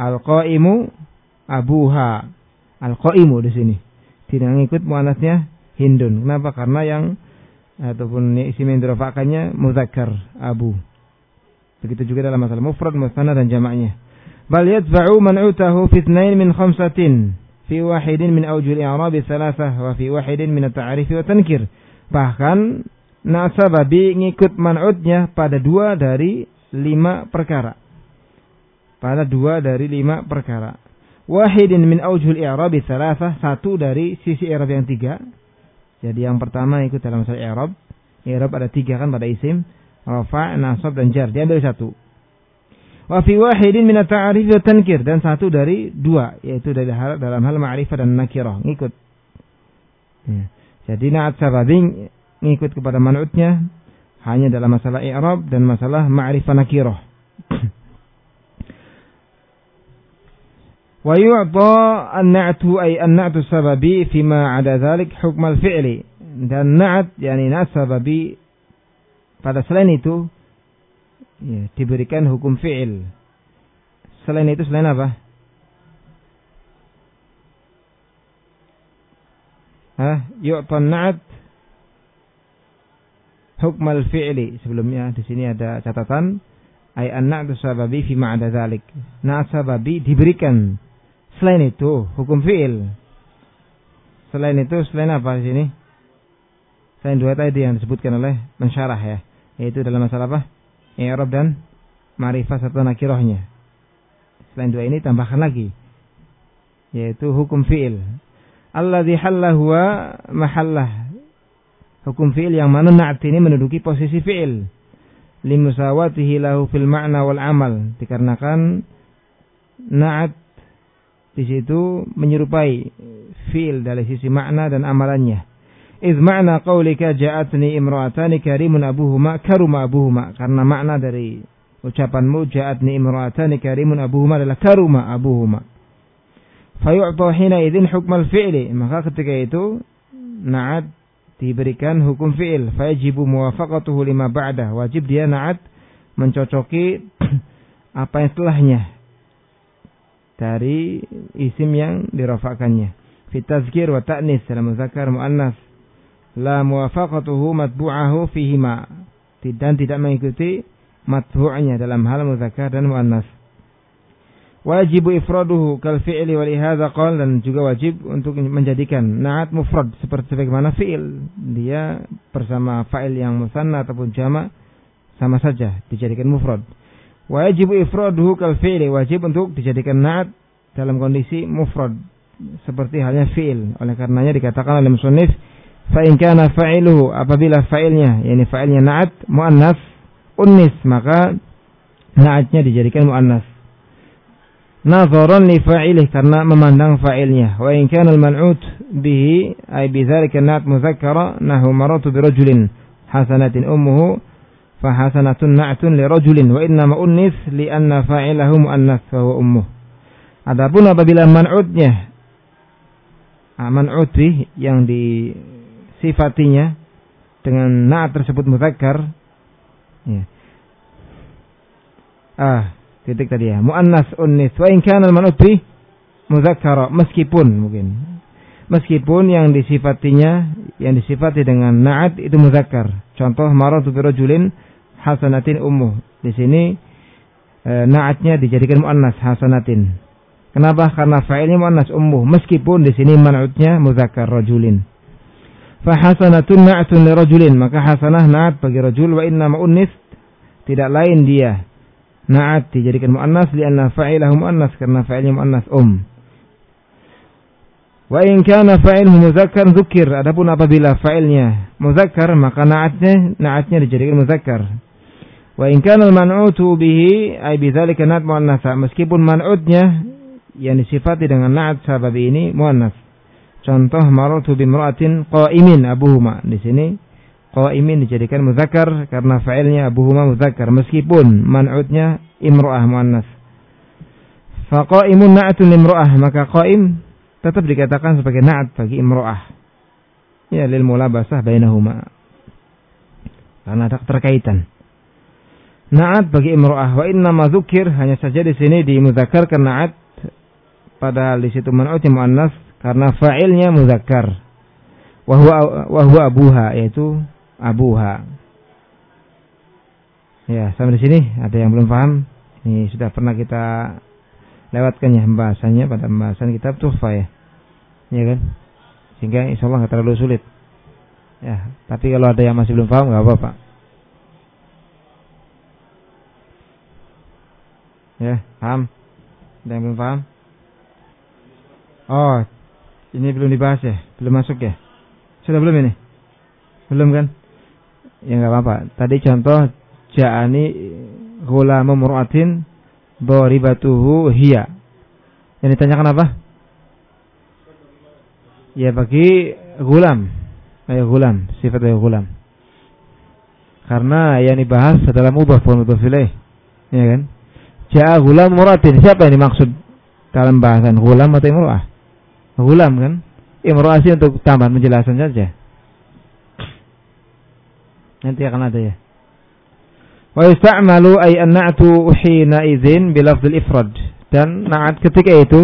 Al-qaimu abuha. Al-qaimu di sini tidak ngikut muannasnya Hindun. Kenapa? Karena yang ataupun isim yang dirafa'kannya muzakkar abu. Begitu juga dalam masalah mufrad, musanna dan jamaknya. Bal yadfa'u man'utahu fi ithnain min khamsatin fi wahidin min awjul i'rab thalathah wa fi wahidin min at-ta'rif wa tankir. Bahkan nasababi ngikut man'utnya pada dua dari lima perkara. Pada dua dari lima perkara. Wahidin min awjul i'rab thalathah, satu dari sisi i'rab yang tiga. Jadi yang pertama ikut dalam masalah i'rab. I'rab ada tiga kan pada isim, rafa', nasab dan jar. Diambil satu. Wa fi wahidin min at-ta'rif wa tankir, dan satu dari dua, yaitu dari hal, dalam hal ma'rifah dan nakirah, ngikut. Ya. Jadi na'at sababi ngikut kepada man'utnya hanya dalam masalah i'rab dan masalah ma'rifah nakirah. Wa yu'ta an-na'tu ay an-na'tu sababi fima 'ada dzalik hukm al-fi'li. Dan na'at yakni na'at sababi pada selain itu ya, diberikan hukum fi'il. Selain itu selain apa? Hah? Yu'ta an-na'at hukm al-fi'li. Sebelumnya di sini ada catatan ay an-na'tu sababi fima 'ada dzalik. Na'at sababi diberikan selain itu hukum fi'il. Selain itu selain apa di sini? Selain dua tadi yang disebutkan oleh mensyarah ya, yaitu dalam masalah apa? I'rab dan ma'rifah serta nakirahnya. Selain dua ini tambahkan lagi, yaitu hukum fi'il. Alladzi halla huwa mahallah. Hukum fi'il yang mana na'at ini menduduki posisi fi'il. Limusawatihi lahu fil ma'na wal amal. Dikarenakan na'at di situ menyerupai fi'il dari sisi makna dan amalannya. Iz ma'na qaulika ja'atni imra'atani karimun abuhuma karuma abuhuma. Karena makna dari ucapanmu ja'atni imra'atani karimun abuhuma adalah karuma abuhuma. Fayu'ta hina idzin hukmal fi'li. Maka ketika itu na'at diberikan hukum fi'il. Fayajibu muwafaqatuhu lima ba'dah. Wajib dia na'at mencocoki apa yang setelahnya dari isim yang dirafa'kannya. Fi tazkir wa ta'nis dalam muzakkar muannas. La muwafaqatuhu matbu'ahu fihima. Dan tidak mengikuti matbu'nya dalam hal muzakkar dan muannas. Wajib ifraduhu kal fi'li wa li hadza qala, dan juga wajib untuk menjadikan na'at mufrad seperti bagaimana fi'il. Dia bersama fa'il yang musanna ataupun jama' sama saja dijadikan mufrad. Wajib ifraduhu kal fi'li, wajib untuk dijadikan na'at dalam kondisi mufrad seperti halnya fi'il. Oleh karenanya dikatakan oleh musannif fa in kana fa'iluhu, apabila fa'ilnya yakni fa'ilnya na'at muannas unnis, maka na'atnya dijadikan muannas. Nazaran li fa'ilih, karena memandang fa'ilnya. Wa in kana al-man'ut bihi ay bi dzalika na'at mudzakkara nahu maratu bi rajulin hasanatin ummuhu fa hasanatun na'tun li rajulin wa inna ma unnis li anna fa'ilahu muannas fa huwa ummuh. Adapun apabila man'utnya man'ut bih yang disifatinya dengan na'at tersebut mudzakkar ya. Ah titik tadi ya, muannas unnis wa in kana al-man'ut bi mudzakkara, meskipun mungkin meskipun yang disifatinya yang disifati dengan na'at itu mudzakkar. Contoh maratu bi rajulin hasanatin ummuh. Di sini e, na'atnya dijadikan muannas hasanatin. Kenapa? Karena fa'ilnya muannas ummuh, meskipun di sini man'utnya mudzakkar rajulin. Fa hasanatun na'tun li rajulin, maka hasanah na'at bagi rajul, wa inna ma unnis tidak lain dia na'at dijadikan muannas lianna fa'ilahu muannas, karena fa'ilnya muannas um. Wa in kana fa'iluhu mudzakkar dzukir, adapun apabila fa'ilnya mudzakkar maka na'atnya na'atnya dijadikan mudzakkar. Wa in kana al-man'utu bihi ay bidzalika na'at muannas, meskipun man'utnya yang disifati dengan na'at sabab ini muannas. Contoh maratu bimra'atin qa'imin abuhuma, di sini qa'imin dijadikan mudzakkar karena fa'ilnya abuhuma mudzakkar meskipun man'utnya imra'ah muannas. Fa qa'imun na'atun limra'ah, maka qa'im tetap dikatakan sebagai na'at bagi imra'ah. Ya lil mulabasah bainahuma, karena ada keterkaitan. na'at bagi imra'ah. Wa inna ma dzukir, hanya saja di sini dimudzakarkan na'at, padahal di situ man'utnya muannas karena fa'ilnya muzakkar. Wa huwa wa huwa abuha, yaitu abuha. Ya, sampai di sini ada yang belum paham? Ini sudah pernah kita lewatkan ya pembahasannya pada pembahasan kitab Tuhfah ya. Ya kan? Sehingga insyaallah enggak terlalu sulit. Ya, tapi kalau ada yang masih belum paham enggak apa-apa. Ya, paham? Ada yang belum paham? Oh, ini belum dibahas ya? Belum masuk ya? Sudah belum ini? Belum kan? Ya enggak apa-apa. Tadi contoh ja'ani ghulamu mur'atin dharibatuhu hiya. Yang ditanyakan apa? Ya bagi gulam. Ya gulam, sifat dari gulam. Karena yang dibahas adalah mudhaf wa mudhaf ilaih. Ya kan? Ja'a gulam mur'atin. Siapa yang dimaksud dalam bahasan gulam atau imra'ah? Gulam kan? Imra'ah sih untuk tambahan penjelasan saja. Nanti akan ada ya. Wa yusta'malu ay an-na'tu hina idzin bi lafdzil ifrad, dan na'at ketika itu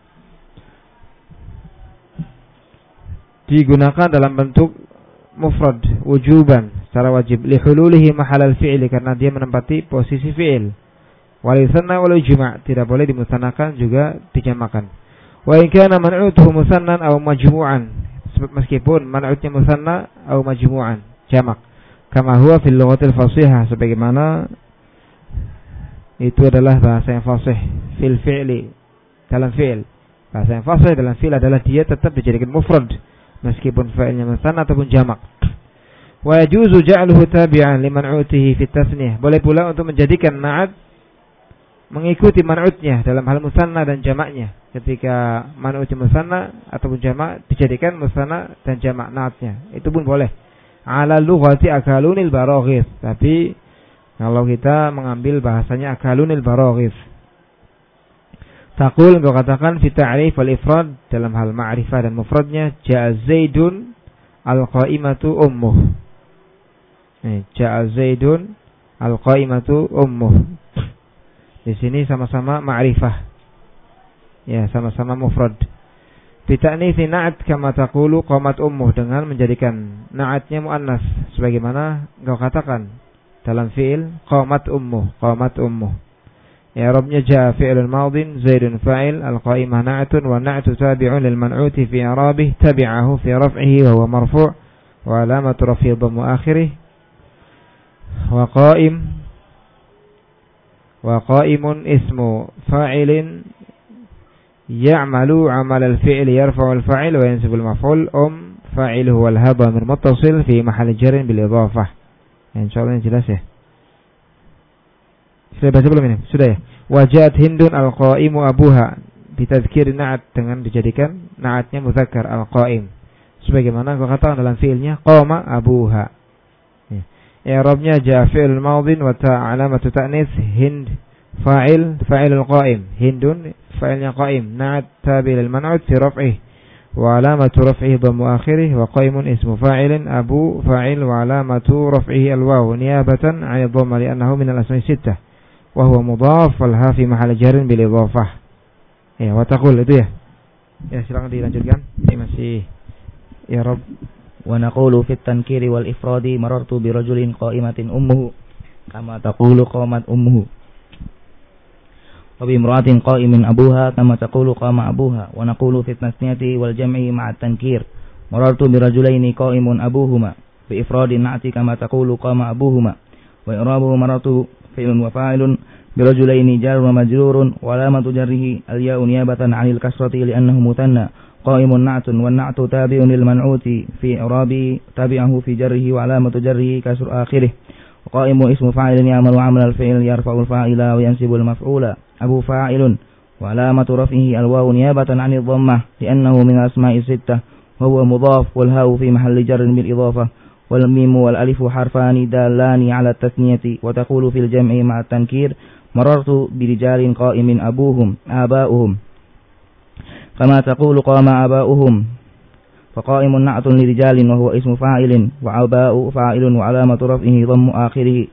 digunakan dalam bentuk mufrad wujuban, secara wajib, li hululihi mahal al-fi'li, karena dia menempati posisi fi'il. Wa lisanna wal ijma', tidak boleh dimusanakan juga dijamakan. Wa in kana man'utuhu musannan aw majmu'an, meskipun man'utnya musanna aw majmu'an, jamak. Kama huwa fil lughatil fasihah, sebagaimana itu adalah bahasa yang fasih fil fi'li, dalam fi'il. Bahasa yang fasih dalam fi'il adalah dia tetap dijadikan mufrad meskipun fa'ilnya musanna ataupun jamak. Wa yajuzu ja'luhu tabi'an liman'utihi fit tasniyah, boleh pula untuk menjadikan na'at mengikuti man'utnya dalam hal musanna dan jamaknya. Ketika man'utnya musanna ataupun jamak, dijadikan musanna dan jamak na'atnya, itu pun boleh. Ala lughati akalunil baraghis, tapi kalau kita mengambil bahasanya akalunil baraghis, taqul, engkau katakan fi ta'rif wal ifrad, dalam hal ma'rifah dan mufradnya, ja'a zaidun al-qa'imatu ummuh. Eh, ja'a zaidun al-qa'imatu ummuh. Di sini sama-sama ma'rifah. Ya, sama-sama mufrad. Bita'nitsi na'at kama taqulu qamat ummuh, dengan menjadikan na'atnya muannas sebagaimana engkau katakan dalam fi'il qamat ummuh, qamat ummuh. I'rabnya jaa fi'lun madin, zaidun fa'il, al-qa'imah na'atun, wa na'tu tabi'un lil man'uti fi i'rabih, tabi'ahu fi raf'ihi wa huwa marfu' wa alamatu raf'ihi dhammu akhirih, wa qa'im wa qa'imun ismu fa'ilin ya'malu 'amal al-fi'l yarfa'u al-fa'il wa yansibu al-maf'ul, um fa'iluhu wal hadamir muttasil fi mahall jarrin bil idhafah. Insyaallah jelas ya. Sudah baca belum ini? Sudah ya. Wajat hindun al-qa'imu abuha, ditadzkir na'at dengan dijadikan na'atnya muzakkar al-qa'im, sebagaimana kau katakan dalam fi'ilnya qama abuha. Ya. I'rabnya ja'a fi'lul madin wa ta'alamatu ta'nis hind fa'il fa'ilul qa'im, hindun fa'ilnya qa'im, na'at tabi lil man'ut fi raf'ih wa alamatu raf'ihi dhammu akhirih, wa qa'imun ismu fa'ilin, abu fa'il wa alamatu raf'ihi al-waw niyabatan 'an dhamma li annahu min al-asma'i sittah wa huwa mudhaf wal ha fi mahall jarrin bil idhafah. Ya, wa taqul itu ya. Ya, silakan dilanjutkan. Ini masih ya Rabb. Wa naqulu fit tankiri wal ifradi marartu bi rajulin qa'imatin ummuhu kama taqulu qamat ummuhu, wa bi imra'atin qa'imin abuha kama taqulu qama abuha, wa naqulu fit tasniyati wal jam'i ma'a tankir marartu bi rajulaini qa'imun abuhuma bi ifradin na'ti kama taqulu qama abuhuma, wa i'rabuhu marartu fi'lun wa fa'ilun bi rajulaini jarun wa majrurun wa alamatu jarrihi al-ya'u niyabatan 'anil kasrati li'annahu mutanna, qa'imun na'tun wa na'tu tabi'un lil man'uti fi i'rabi tabi'ahu fi jarrihi wa alamatu jarrihi kasr akhirih, wa qa'imu ismu fa'ilin ya'malu 'amal al-fi'l yarfa'u al-fa'ila wa yansibu al-maf'ula, abu fa'ilun wa alamatu raf'ihi al-wawu niyabatan 'anil dhammah li'annahu min asma'i sittah wa huwa mudhaf wal ha'u fi mahalli jarrin bil idhafah, wal mimu wal alifu harfani dalani 'ala at-tasniyati, wa taqulu fil jam'i ma'a at-tankir marartu bi rijalin qa'imin abuhum aba'uhum kama taqulu qama aba'uhum, fa qa'imun na'tun li rijalin wa huwa ismu fa'ilin wa aba'u fa'ilun wa alamatu raf'ihi dhammu akhirih,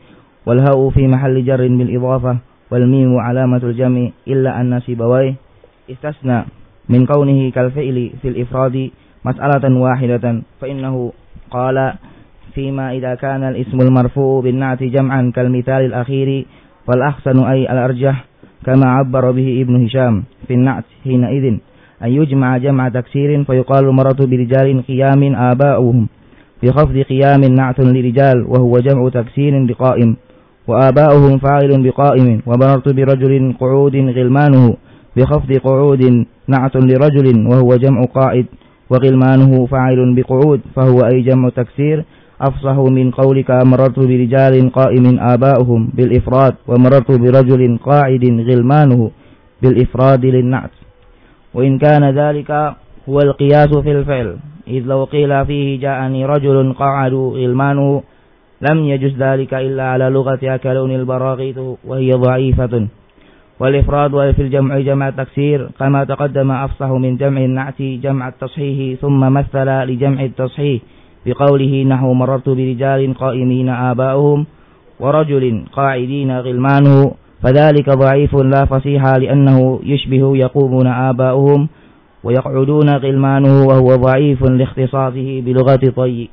والهاء في محل جر بالإضافة والميم علامة الجمع إلا أن سيبويه استثنى من كونه كالفعل في الإفراد مسألة واحدة، فإنه قال فيما إذا كان الاسم المرفوع بالنعت جمعا كالمثال الأخير فالأحسن أي الأرجح كما عبر به ابن هشام في النعت حينئذ أن يجمع جمع تكسير فيقال مررت برجال قيام آباؤهم بخفض قيام نعت لرجال وهو جمع تكسير لقائم وآباؤهم فاعل بقائم، ومررت برجل قعود غلمانه بخفض قعود نعت لرجل وهو جمع قائد وغلمانه فاعل بقعود فهو أي جمع تكسير أفصح من قولك مررت برجال قائم آباؤهم بالإفراد ومررت برجل قاعد غلمانه بالإفراد للنعت. وإن كان ذلك هو القياس في الفعل، إذ لو قيل فيه جاءني رجل قعد غلمانه لم يجز ذلك إلا على لغة أكلون البراغيث وهي ضعيفة. والإفراد في الجمع جمع تكسير كما تقدم أفصح من جمع النعت جمع التصحيح، ثم مثل لجمع التصحيح بقوله نحو مررت برجال قائمين آباؤهم ورجل قاعدين غلمانه، فذلك ضعيف لا فصيح لأنه يشبه يقومون آباؤهم ويقعدون غلمانه وهو ضعيف لاختصاصه بلغة طي.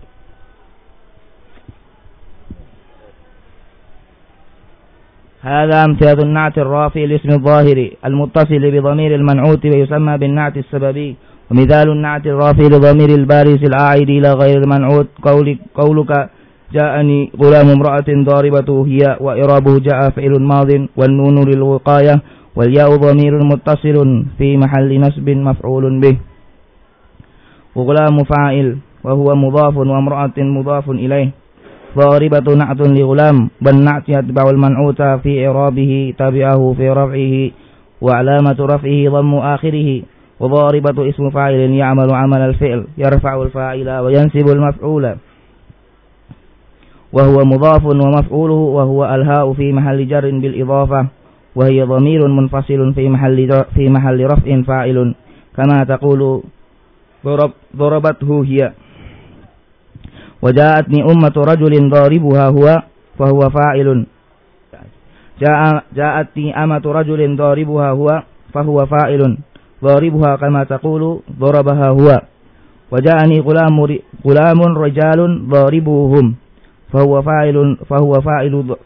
هذا أمثلة النعت الرافع لاسم الظاهر المتصل بضمير المنعوت ويسمى بالنعت السببي. ومثال النعت الرافع لضمير البارز العائد إلى غير المنعوت قولك, قولك جاءني غلام امرأة ضاربته هي، وإرابه جاء فعل ماض والنون للوقاية والياء ضمير متصل في محل نسب مفعول به. وغلام فاعل وهو مضاف وامرأة مضاف إليه. ضاربة نعت لغلام والنعت يتبع المنعوت في إعرابه تبعه في رفعه وعلامة رفعه ضم آخره. وضاربة اسم فاعل يعمل عمل الفعل يرفع الفاعل وينسب المفعول وهو مضاف ومفعوله وهو الهاء في محل جر بالإضافة وهي ضمير منفصل في محل في محل رفع فاعل كما تقول ضرب ضربته هي. وجاءتني أمة رجل ضاربها هو فهو فاعل. جاء جاءتني أمة رجل ضاربها هو فهو فاعل ضاربها كما تقول ضربها هو. وجاءني غلام غلام رجال ضاربوهم فهو فاعل فهو فاعل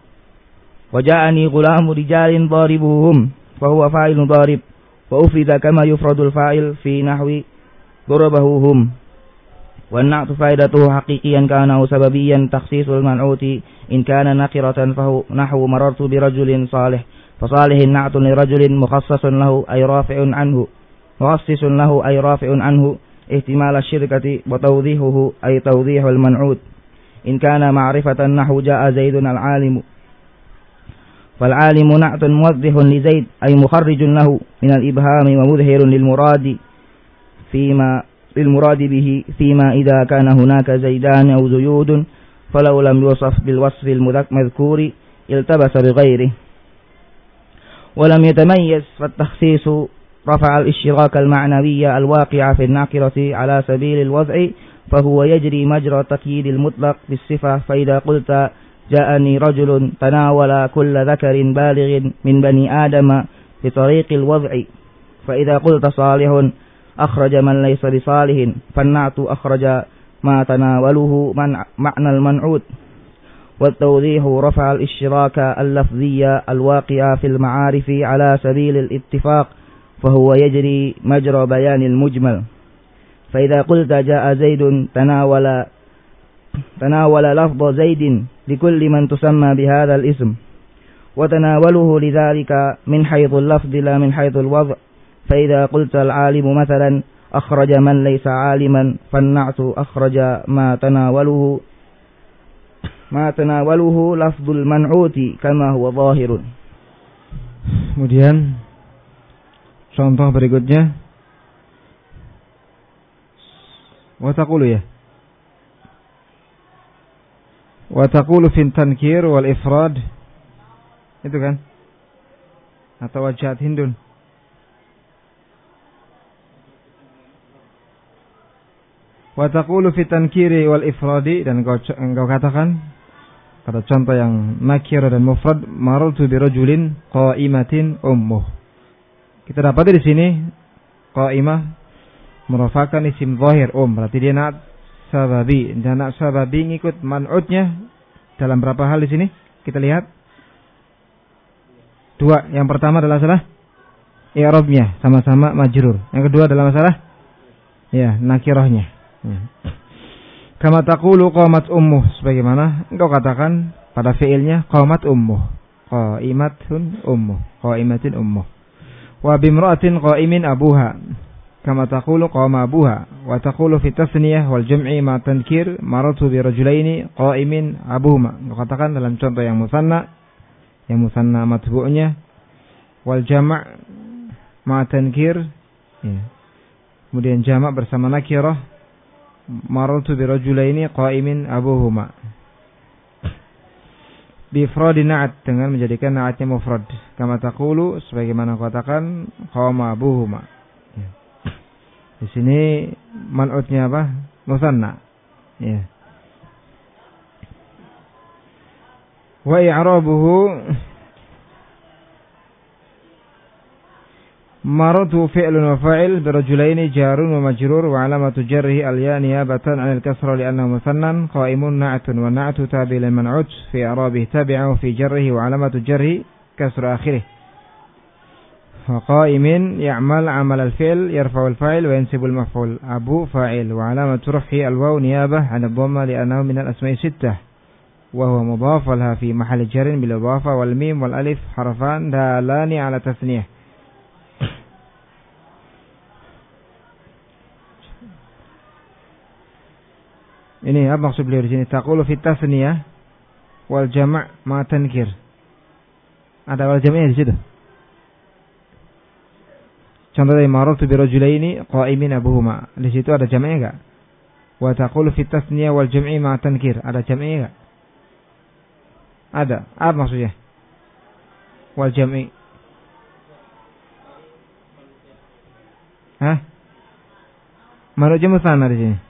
وجاءني غلام رجال ضاربوهم فهو فاعل ضارب، وأفرد كما يفرد الفاعل في نحو ضربه هم. والنعت فائدته حقيقيا كان أو سببيا تخصيص المنعوت إن كان نكرة فهو نحو مررت برجل صالح، فصالح النعت لرجل مخصص له أي رافع عنه مخصص له أي رافع عنه احتمال الشركة، وتوضيحه أي توضيح المنعوت إن كان معرفة نحو جاء زيد العالم، فالعالم نعت موضح لزيد أي مخرج له من الإبهام ومظهر للمراد فيما للمراد به فيما إذا كان هناك زيدان أو زيود، فلو لم يوصف بالوصف المذكور التبس بغيره. ولم يتميز فالتخصيص رفع الاشتراك المعنوي الواقع في النكرة على سبيل الوضع، فهو يجري مجرى تقييد المطلق بالصفة. فإذا قلت جاءني رجل تناول كل ذكر بالغ من بني آدم بطريق الوضع، فإذا قلت صالح أخرج من ليس بصالح، فالنعت أخرج ما تناوله من معنى المنعوت. والتوضيح رفع الاشتراك اللفظي الواقع في المعارف على سبيل الاتفاق، فهو يجري مجرى بيان المجمل. فإذا قلت جاء زيد تناول تناول لفظ زيد لكل من تسمى بهذا الاسم، وتناوله لذلك من حيث اللفظ لا من حيث الوضع. فإذا قلت العالم مثلا أخرج من ليس عالما، فالنعت أخرج ما تناوله ما تناوله لفظ المنعوت كما هو ظاهر. Kemudian contoh berikutnya wa taqulu ya wa taqulu fi tankir wal ifrad, itu kan, atau wajhat hindun. Wa taqulu fi tankiri wal ifradi, dan engkau, engkau katakan pada contoh yang nakirah dan mufrad, marartu bi rajulin qa'imatin ummuh. Kita dapati di sini qa'imah merupakan isim zahir um, berarti dia na'at sababi. Dan na'at sababi ngikut man'utnya dalam berapa hal di sini? Kita lihat. Dua. Yang pertama adalah salah i'rabnya, sama-sama majrur. Yang kedua adalah masalah ya, nakirahnya. Ya. Kama taqulu qamat ummuh, sebagaimana engkau katakan pada fiilnya qamat ummuh. Qa'imatun ummuh, qa'imatin ummuh. Wa bimra'atin qa'imin abuha. Kama taqulu qama abuha wa taqulu fi tasniyah wal jam'i ma tankir maratu bi rajulaini qa'imin abuhuma. Engkau katakan dalam contoh yang musanna, yang musanna matbu'nya, wal jama' ma tankir ya. Kemudian jamak bersama nakirah, marartu bi rajulaini qa'imin abuhuma. Bi ifradi na'at, dengan menjadikan na'atnya mufrad. Kama taqulu, sebagaimana katakan qama abuhuma. Ya. Di sini man'utnya apa? Musanna. Ya. Wa i'rabuhu maratu fi'lun wa fa'il birajulaini jarun wa majrur wa alamatu jarrihi al-ya niyabatan 'anil kasra li'annahu musannan qa'imun na'tun wa na'tu tabi' lil man'ut fi i'rabihi tabi'ahu fi jarrihi wa alamatu jarrihi kasra akhirih. Wa qa'imin ya'mal 'amal al-fi'l yarfa'u al-fa'il wa yansibu al-maf'ul. Abu fa'il wa alamatu raf'i al-waw niyabah 'an ad-dhamma li'annahu min al-asma'i sittah wa huwa mudhaf laha fi mahalli jarrin bil idhafa wal mim wal alif harfan dalani 'ala tasniyah. Ini apa maksud beliau di sini? Taqulu fi tasniyah wal jama' ma tankir. Ada wal jam'nya di situ. Contoh dari marartu bi rajulaini qa'imin abuhuma. Di situ ada jam'nya enggak? Wa taqulu fi tasniyah wal jam'i ma tankir. Ada jam'nya enggak? Ada. Apa maksudnya? Wal jam'i. Hah? Man'utnya musanna di sini.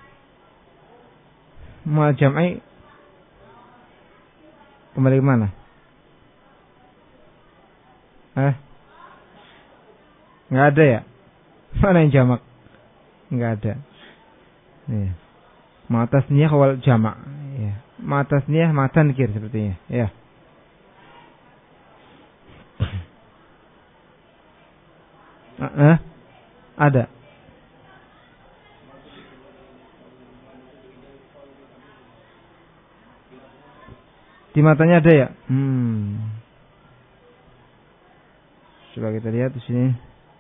Mal jam'i kembali ke mana? Eh? Enggak ada ya? Mana yang jamak? Enggak ada. Nih. Ma tasniyah wal jama'. Ya. Ma tasniyah ma tankir sepertinya, ya. Eh? Ada. Di matanya ada ya? Hmm. Coba kita lihat di sini.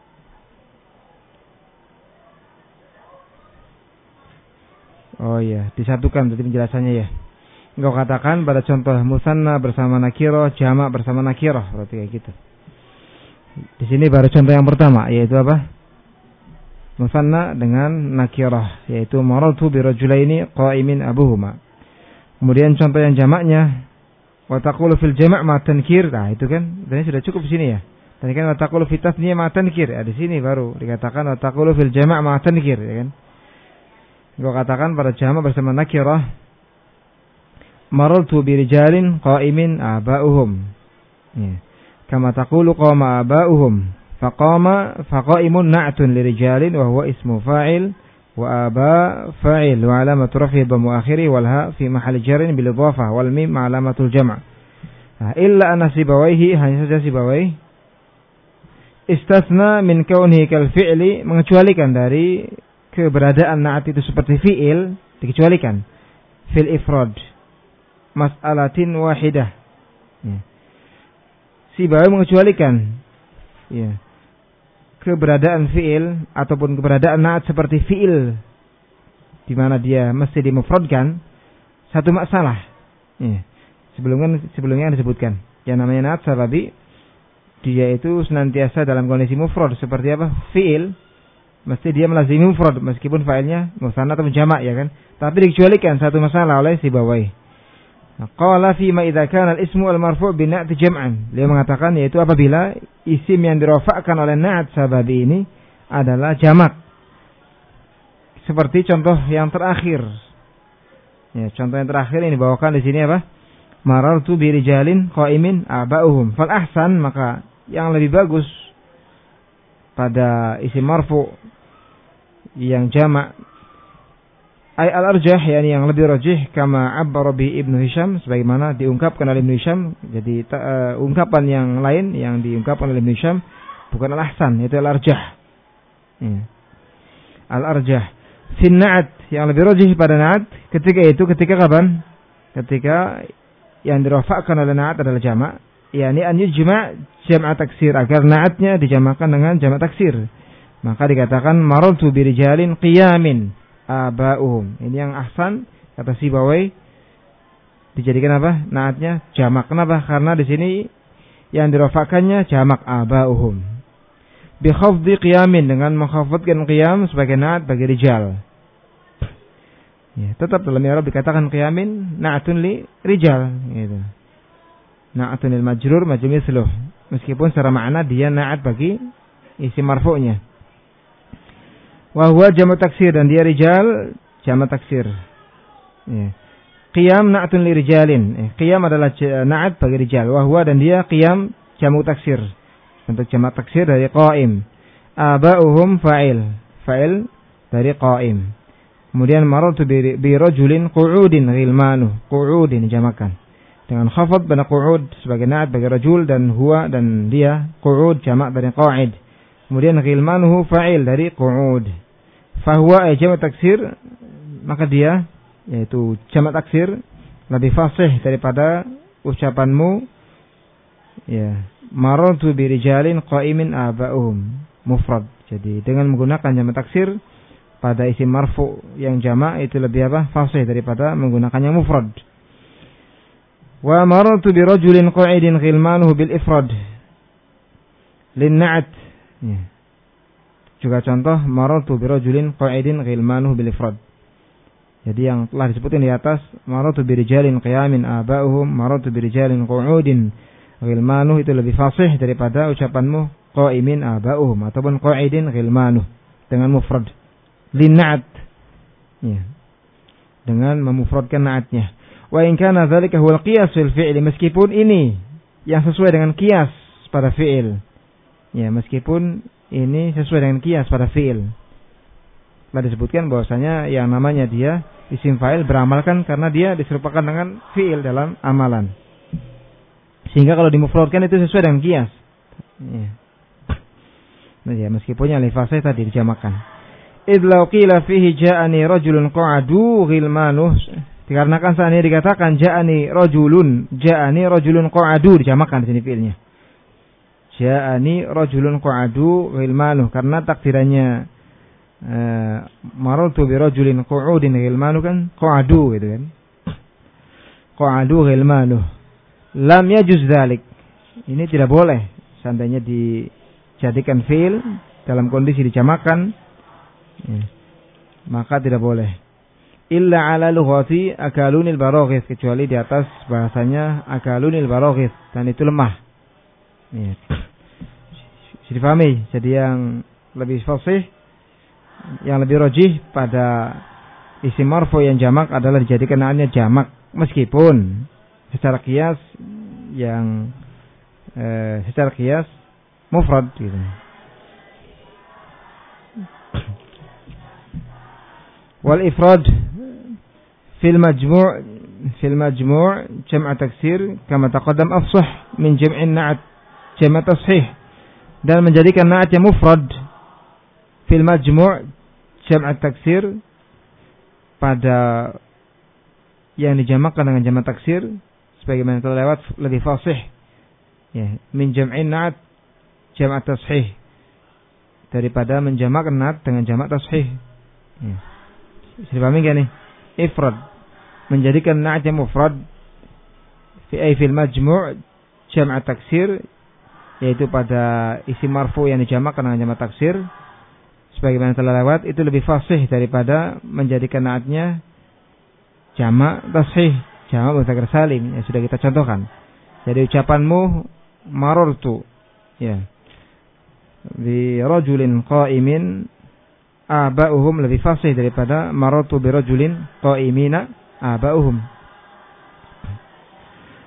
Oh iya, disatukan berarti penjelasannya ya. Engkau katakan pada contoh musanna bersama nakirah, jamak bersama nakirah, berarti kayak gitu. Di sini baru contoh yang pertama, yaitu apa? Musanna dengan nakirah, yaitu marartu bi rajulaini qa'imin abuhuma. Kemudian contoh yang jamaknya, wa taqulu fil jama' ma tankir. Nah, itu kan tadi sudah cukup di sini ya. Tadi kan wa taqulu fi tasniyah ma tankir. Ya, di sini baru dikatakan wa taqulu fil jama' ma tankir, ya kan. Gua katakan pada jama' bersama nakirah, marartu bi rijalin qa'imin aba'uhum. Ya. Kama taqulu qama aba'uhum. Faqama faqa'imun na'tun li rijalin wa huwa ismu fa'il wa aba fa'il wa alamatu raf'i dhammu akhiri wal ha fi mahalli jarrin bil idhafah wal mim alamatul jama'. Nah, illa anna sibawaihi, hanya saja sibawai istasna min kaunihi kal fi'li, mengecualikan dari keberadaan na'at itu seperti fi'il, dikecualikan fil ifrad mas'alatin wahidah. Ya. Sibawai mengecualikan ya, keberadaan fi'il ataupun keberadaan na'at seperti fi'il, di mana dia mesti dimufradkan satu masalah. Ya. Sebelumnya sebelumnya disebutkan yang namanya na'at sababi, dia itu senantiasa dalam kondisi mufrad. Seperti apa? Fi'il mesti dia melazimi mufrad meskipun fa'ilnya musanna atau jamak, ya kan? Tapi dikecualikan satu masalah oleh Sibawai. Qala fi ma idza kana al-ismu al-marfu' bi na'ti jam'an. Dia mengatakan yaitu apabila isim yang dirafa'kan oleh na'at sababi ini adalah jamak. Seperti contoh yang terakhir. Ya, contoh yang terakhir ini dibawakan di sini apa? marartu bi rijalin qa'imin aba'uhum. Fal ahsan, maka yang lebih bagus pada isim marfu yang jamak ay al-arjah, yakni yang lebih rajih, kama abbara bi Ibnu Hisham, sebagaimana diungkapkan oleh Ibnu Hisham. Jadi uh, ungkapan yang lain yang diungkapkan oleh Ibnu Hisham bukan al-ahsan, yaitu al-arjah. Ya. Al-arjah fin na'at, yang lebih rajih pada na'at ketika itu, ketika kapan? Ketika yang dirafa'kan oleh na'at adalah jamak, yakni an yujma' jam'a taksir, agar na'atnya dijamakkan dengan jamak taksir. Maka dikatakan marartu bi rijalin qiyamin aba'uhum. Ini yang ahsan, kata Sibawai, dijadikan apa? Na'atnya jamak. Kenapa? Karena di sini yang dirafa'kannya jamak aba'uhum. Bi khafdi qiyamin, dengan menghafadkan qiyam sebagai na'at bagi rijal. Ya, tetap dalam i'rab dikatakan qiyamin na'atun li rijal, gitu. Na'atun lil majrur majrur misluh, meskipun secara makna dia na'at bagi isim marfu'nya. Wa huwa jamak taksir, dan dia rijal jamak taksir. Ya. Qiyam na'atun li rijalin. Eh, qiyam adalah na'at bagi rijal. Wa huwa, dan dia qiyam jamak taksir. Untuk jamak taksir dari qa'im. Aba'uhum fa'il. Fa'il dari qa'im. Kemudian marartu bi rajulin qu'udin ghilmanu. Qu'udin jamakan. Dengan khafad pada qu'ud sebagai na'at bagi rajul, dan huwa dan dia qu'ud jamak dari qa'id. Kemudian ghilmanuhu fa'il dari qu'ud. Fahuwa ay jamak taksir, maka dia yaitu jamak taksir lebih fasih daripada ucapanmu ya marartu bi rijalin qa'imin aba'uhum mufrad. Jadi dengan menggunakan jamak taksir pada isim marfu yang jamak itu lebih apa? Fasih daripada menggunakan yang mufrad. Wa marartu bi rajulin qa'idin ghilmanuhu bil ifrad lin na'at. Ya. Juga contoh marartu bi rajulin qa'idin ghilmanuhu bil ifrad. Jadi yang telah disebutkan di atas, marartu bi rijalin qiyamin aba'uhum, marartu bi rijalin qu'udin ghilmanuhu, itu lebih fasih daripada ucapanmu qa'imin aba'uhum ataupun qa'idin ghilmanuhu dengan mufrad lin na'at. Ya. Dengan memufradkan na'atnya. Wa in kana dzalika huwal qiyas fil fi'li, meskipun ini yang sesuai dengan qiyas pada fi'il. Ya, meskipun ini sesuai dengan qiyas pada fi'il. Telah disebutkan bahwasanya yang namanya dia isim fa'il beramalkan karena dia diserupakan dengan fi'il dalam amalan. Sehingga kalau dimufradkan itu sesuai dengan qiyas. Ya. Nah, ya, meskipun yang lifasih tadi dijamakan. Idh law qila fihi ja'ani rajulun qa'adu ghilmanuh, dikarenakan saat ini dikatakan ja'ani rajulun, ja'ani rajulun qa'adu, dijamakan di sini fi'ilnya. Ja'ani rajulun qa'adu ghilmanuh, karena takdirannya uh, marartu bi rajulin qu'udin ghilmanuh kan qa'adu gitu kan. Qa'adu ghilmanuh. Lam yajuz dzalik. Ini tidak boleh seandainya dijadikan fi'il dalam kondisi dijamakan, ya, maka tidak boleh. Illa ala lughati akalunil baraghith, kecuali di atas bahasanya akalunil baraghith, dan itu lemah. Ya. Bisa difahami. Jadi yang lebih fasih, yang lebih rajih pada isim marfu yang jamak adalah dijadikan na'atnya jamak, meskipun secara qiyas yang eh, secara qiyas mufrad gitu. Wal ifrad fil majmu' fil majmu' jam' taksir kama taqaddam afsah min jam'in na'at jam' tashih, dan menjadikan na'at yang mufrad fil majmu' jam' taksir pada yang dijamakkan dengan jam' taksir sebagaimana telah lewat lebih fasih, ya, min jam'in na'at jam' tashih daripada menjamakkan na'at dengan jam' tashih. Ya. Bisa dipahami gak nih? Ifrad menjadikan na'at yang mufrad fi ay fil majmu' jam' taksir, yaitu pada isim marfu yang dijamakkan dengan jam' taksir sebagaimana telah lewat, itu lebih fasih daripada menjadikan na'atnya jama' tashih, jama' mudzakkar salim yang sudah kita contohkan. Jadi ucapanmu marartu ya bi rajulin qa'imin aba'uhum lebih fasih daripada marartu bi rajulin qa'imina aba'uhum.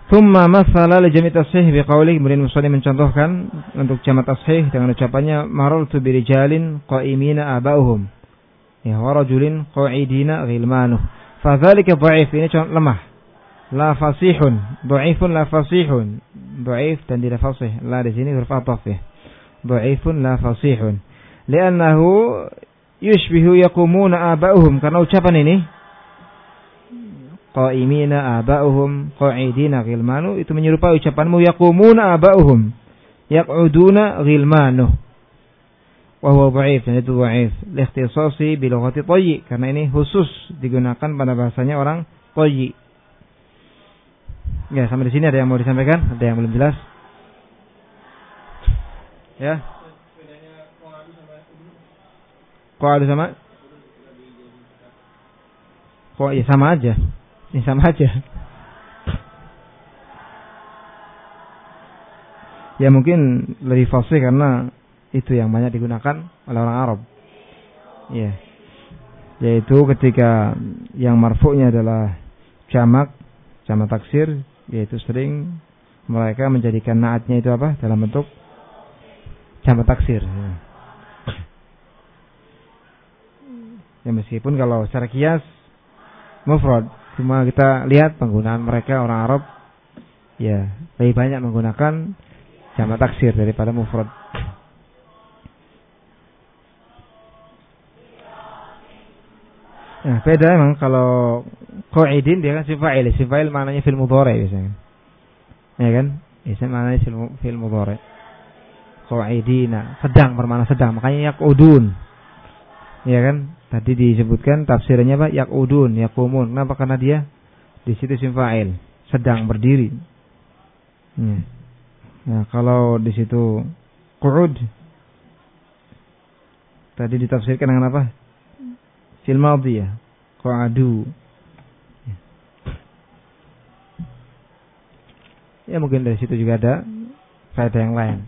Thumma masala li jami' tashih biqauli, kemudian musannif mencontohkan untuk jamak tashih dengan ucapannya marartu birijalin qa'imina aba'uhum. Ya, wa rajulin qa'idina ghilmanuh. Fadzalika dha'if, ini contoh lemah. La fasihun, dha'ifun la fasihun. Dha'if dan tidak fasih. La di sini huruf athaf ya. Dha'ifun la fasihun. Li'annahu yushbihu yaqumuna aba'uhum, karena ucapan ini qa'imina aba'uhum qa'idina ghilmanu itu menyerupai ucapanmu yaqumuna aba'uhum yaq'uduna ghilmanu, wa huwa dha'if, dan itu dha'if li ikhtisasi bi lughati Tayyi, karena ini khusus digunakan pada bahasanya orang Tayyi. Ya, sampai di sini ada yang mau disampaikan? Ada yang belum jelas? Ya. Qa'adu sama? Kok ya sama aja. Ini sama aja. Ya mungkin lebih fasih karena itu yang banyak digunakan oleh orang Arab. Ya. Yaitu ketika yang marfu'nya adalah jamak, jamak taksir, yaitu sering mereka menjadikan naatnya itu apa? Dalam bentuk jamak taksir. Ya. Ya meskipun kalau secara qiyas mufrad, cuma kita lihat penggunaan mereka orang Arab ya lebih banyak menggunakan jamak taksir daripada mufrad. Nah, beda emang kalau qa'idin dia kan isim fa'il, isim fa'il maknanya fil mudhari biasanya. Ya kan? Isim maknanya fil fil mudhari. Qa'idina sedang, bermakna sedang, makanya yaqudun. Ya kan? Tadi disebutkan tafsirannya apa? Yaqudun, yaqumun. Kenapa? Karena dia di situ isim fa'il, sedang berdiri. Hmm. Nah, kalau di situ qu'ud tadi ditafsirkan dengan apa? Fil madhi ya. Qa'adu. Ya. Ya mungkin dari situ juga ada faedah yang lain.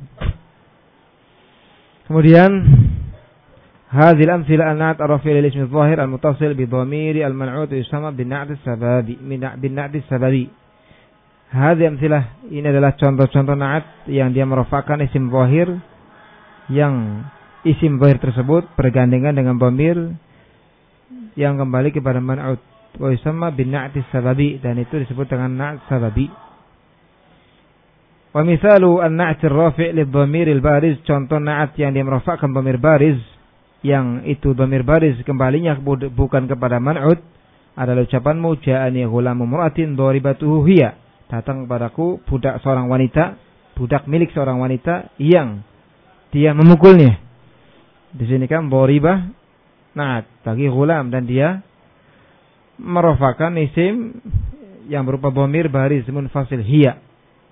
Kemudian هذه الأمثلة النعت الرفيع للاسم الظاهر المتصل بضمير المنعوت يسمى بالنعت السببي بالنعت السببي. هذه الأمثلة ini adalah contoh-contoh na'at yang dia merofakkan isim zahir, yang isim zahir tersebut bergandengan dengan dhamir yang kembali kepada man'ut, wa yusamma bin-na'ti sababi, dan itu disebut dengan na'at sababi. Wa mithalu an-na'ti ar-rafi' lidh-dhamir al-bariz, contoh na'at yang dia merofakkan dhamir bariz, yang itu dhamir baris kembalinya bukan kepada man'ut, adalah ucapanmu ja'ani ghulamu mur'atin dharibatuhu hiya, datang kepadaku budak seorang wanita, budak milik seorang wanita yang dia memukulnya. Di sini kan dharibah na'at bagi ghulam, dan dia merofakan isim yang berupa dhamir baris munfasil hiya,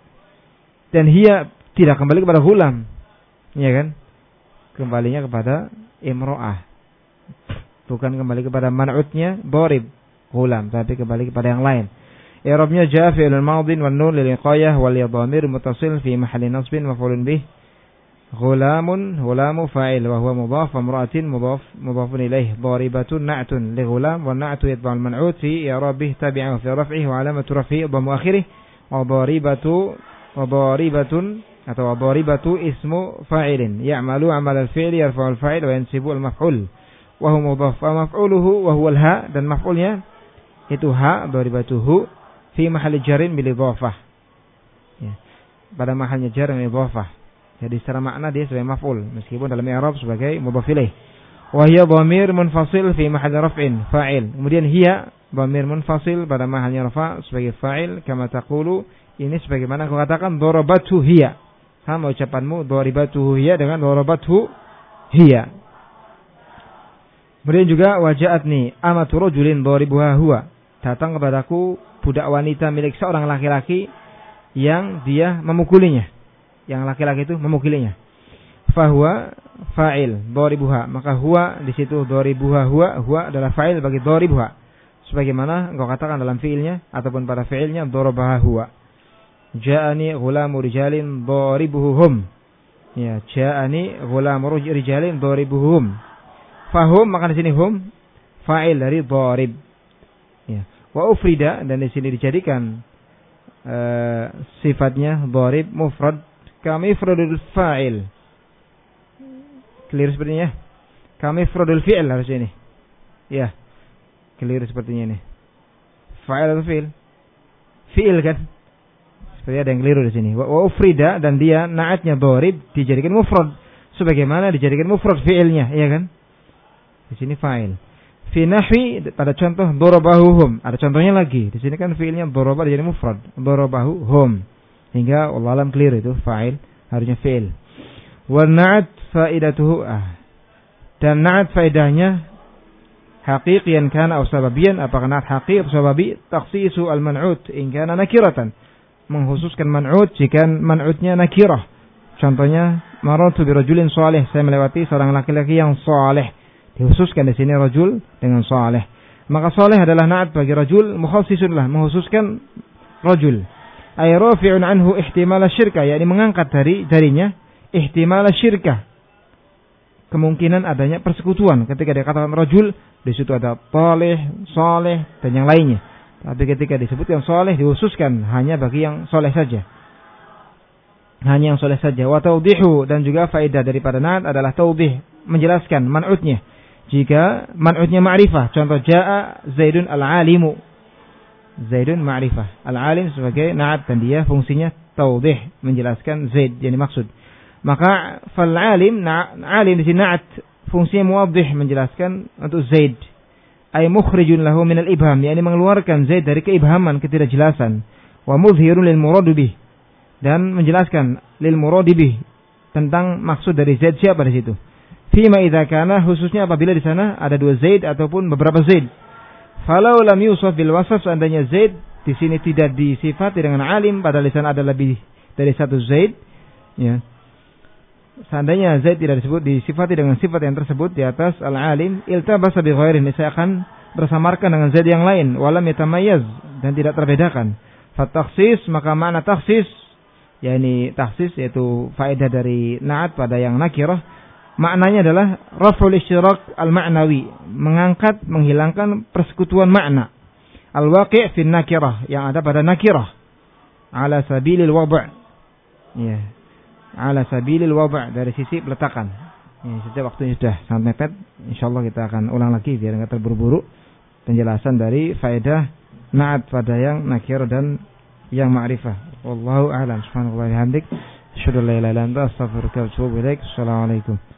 dan hiya tidak kembali kepada ghulam, ya kan? Kembalinya kepada imro'ah, bukan kembali kepada man'utnya dharib ghulam, tapi kembali kepada yang lain. I'rabnya ja'a fi'lun madin wan nun lil iqayah wal dhamir muttasil fi mahalli nasbin maf'ulun bih. Ghulamun ghulamu fa'il wa huwa mudhaf wa imra'atin mudhaf mudhafun ilaih. Dharibatun na'tun li ghulam wa na'tu yatba'u al man'ut fi i'rabih tabi'ahu fi raf'ihi wa 'alamatu raf'ihi dhammu akhirih. Wa dharibatu wa dharibatun atau dharibatu ismu fa'ilin ya'malu 'amal al-fi'li yarfa'u al-fa'il wa yansibu al-maf'ul wa huwa mudhaf wa maf'uluhu wa huwa al-ha, dan maf'ulnya itu ha, dharibatuhu fi mahalli jarrin bil idhafah, ya, pada mahalnya jar dengan idhafah. Jadi secara makna dia sebagai maf'ul meskipun dalam i'rab sebagai mudhaf ilaih. Wa hiya dhamir munfasil fi mahalli raf'in fa'il, kemudian hiya dhamir munfasil pada mahalnya rafa' sebagai fa'il, kama taqulu, ini sebagaimana kau katakan dharabatu hiya, sama ucapanmu dharibatuhu hiya dengan dharabathu hiya. Kemudian juga waja'atni amatu rajulin dharibuha huwa, datang kepadaku budak wanita milik seorang laki-laki yang dia memukulinya, yang laki-laki itu memukulinya. Fahuwa fa'il dharibuha, maka huwa di situ dharibuha, huwa huwa adalah fa'il bagi dharibuha, sebagaimana engkau katakan dalam fiilnya ataupun pada fiilnya dharabaha huwa. Ja'ani ghulamu rijalin dharibuhum, ya, ja'ani ghulamu rijalin dharibuhum. Fahum, maka di sini hum fa'il dari dharib, ya. Wa ufrida, dan di sini dijadikan uh, sifatnya dharib mufrad kami ifradul fa'il. Keliru sepertinya. Kami ifradul fi'il harusnya ini. Ya. Keliru sepertinya ini. Fa'il atau fi'il? Fi'il kan? Seperti ada yang keliru di sini. Wa ufrida dan dia naatnya dharib dijadikan mufrad sebagaimana dijadikan mufrad fi'ilnya, iya kan? Di sini fa'il. Fi nahwi pada contoh darabahuhum. Ada contohnya lagi. Di sini kan fi'ilnya daraba dijadikan mufrad. Darabahuhum. Hingga Allah alam keliru itu fa'il harusnya fi'il. Wa na'at faidatuhu ah. Dan na'at faedahnya haqiqiyan kana aw sababiyan, apakah na'at haqiqi atau sababi? Takhsisu al-man'ut in kana nakiratan. Mengkhususkan man'ut jika man'utnya nakirah. Contohnya marartu bi rajulin salih, saya melewati seorang laki-laki yang saleh. Dikhususkan di sini rajul dengan saleh. Maka saleh adalah na'at bagi rajul, mukhassisun lah, mengkhususkan rajul. Ay rafi'un anhu ihtimal syirka, yakni mengangkat dari darinya ihtimal syirka, kemungkinan adanya persekutuan. Ketika dia katakan rajul, di situ ada saleh, saleh dan yang lainnya. Tapi ketika disebutkan saleh dikhususkan hanya bagi yang saleh saja. Hanya yang saleh saja. Wa tawdihu, dan juga faedah daripada na'at adalah tawdih, menjelaskan man'utnya. Jika man'utnya ma'rifah, contoh jaa Zaidun al-alimu. Zaidun ma'rifah. Al-alim sebagai na'at dan dia fungsinya tawdih, menjelaskan Zaid yang dimaksud. Maka fal-alim, alim di sini na'at, fungsinya muwaddih, menjelaskan untuk Zaid. Ay mukhrijun lahu min al-ibham, yakni mengeluarkan Zaid dari keibhaman, ketidakjelasan. Wa mudhhirun lil murad bih, dan menjelaskan lil murad bih tentang maksud dari Zaid siapa di situ. Fima idza kana, khususnya apabila di sana ada dua Zaid ataupun beberapa Zaid. Falau lam yusaf bil wasf, seandainya Zaid di sini tidak disifati dengan alim, padahal di sana ada lebih dari satu Zaid, ya. Seandainya Zaid tidak disebut disifati dengan sifat yang tersebut di atas al-alim, iltabasa bi ghairihi, saya akan bersamarkan dengan Zaid yang lain, walam yatamayyaz, dan tidak terbedakan. Fa takhsis, maka makna takhsis, yakni takhsis yaitu faedah dari na'at pada yang nakirah, maknanya adalah raf'ul ishtirak al-ma'nawi, mengangkat, menghilangkan persekutuan makna. Al-waqi' fi nakirah, yang ada pada nakirah. Ala sabilil wad'. Ya. Ala sabilil wad', dari sisi peletakan. Ya, setiap waktunya sudah sangat mepet. Insyaallah kita akan ulang lagi biar enggak terburu-buru penjelasan dari faedah na'at pada yang nakirah dan yang ma'rifah. Wallahu a'lam. Subhanallahi wa bihamdik. Asyhadu an la ilaha illa anta, astaghfiruka wa atubu ilaik. Assalamualaikum.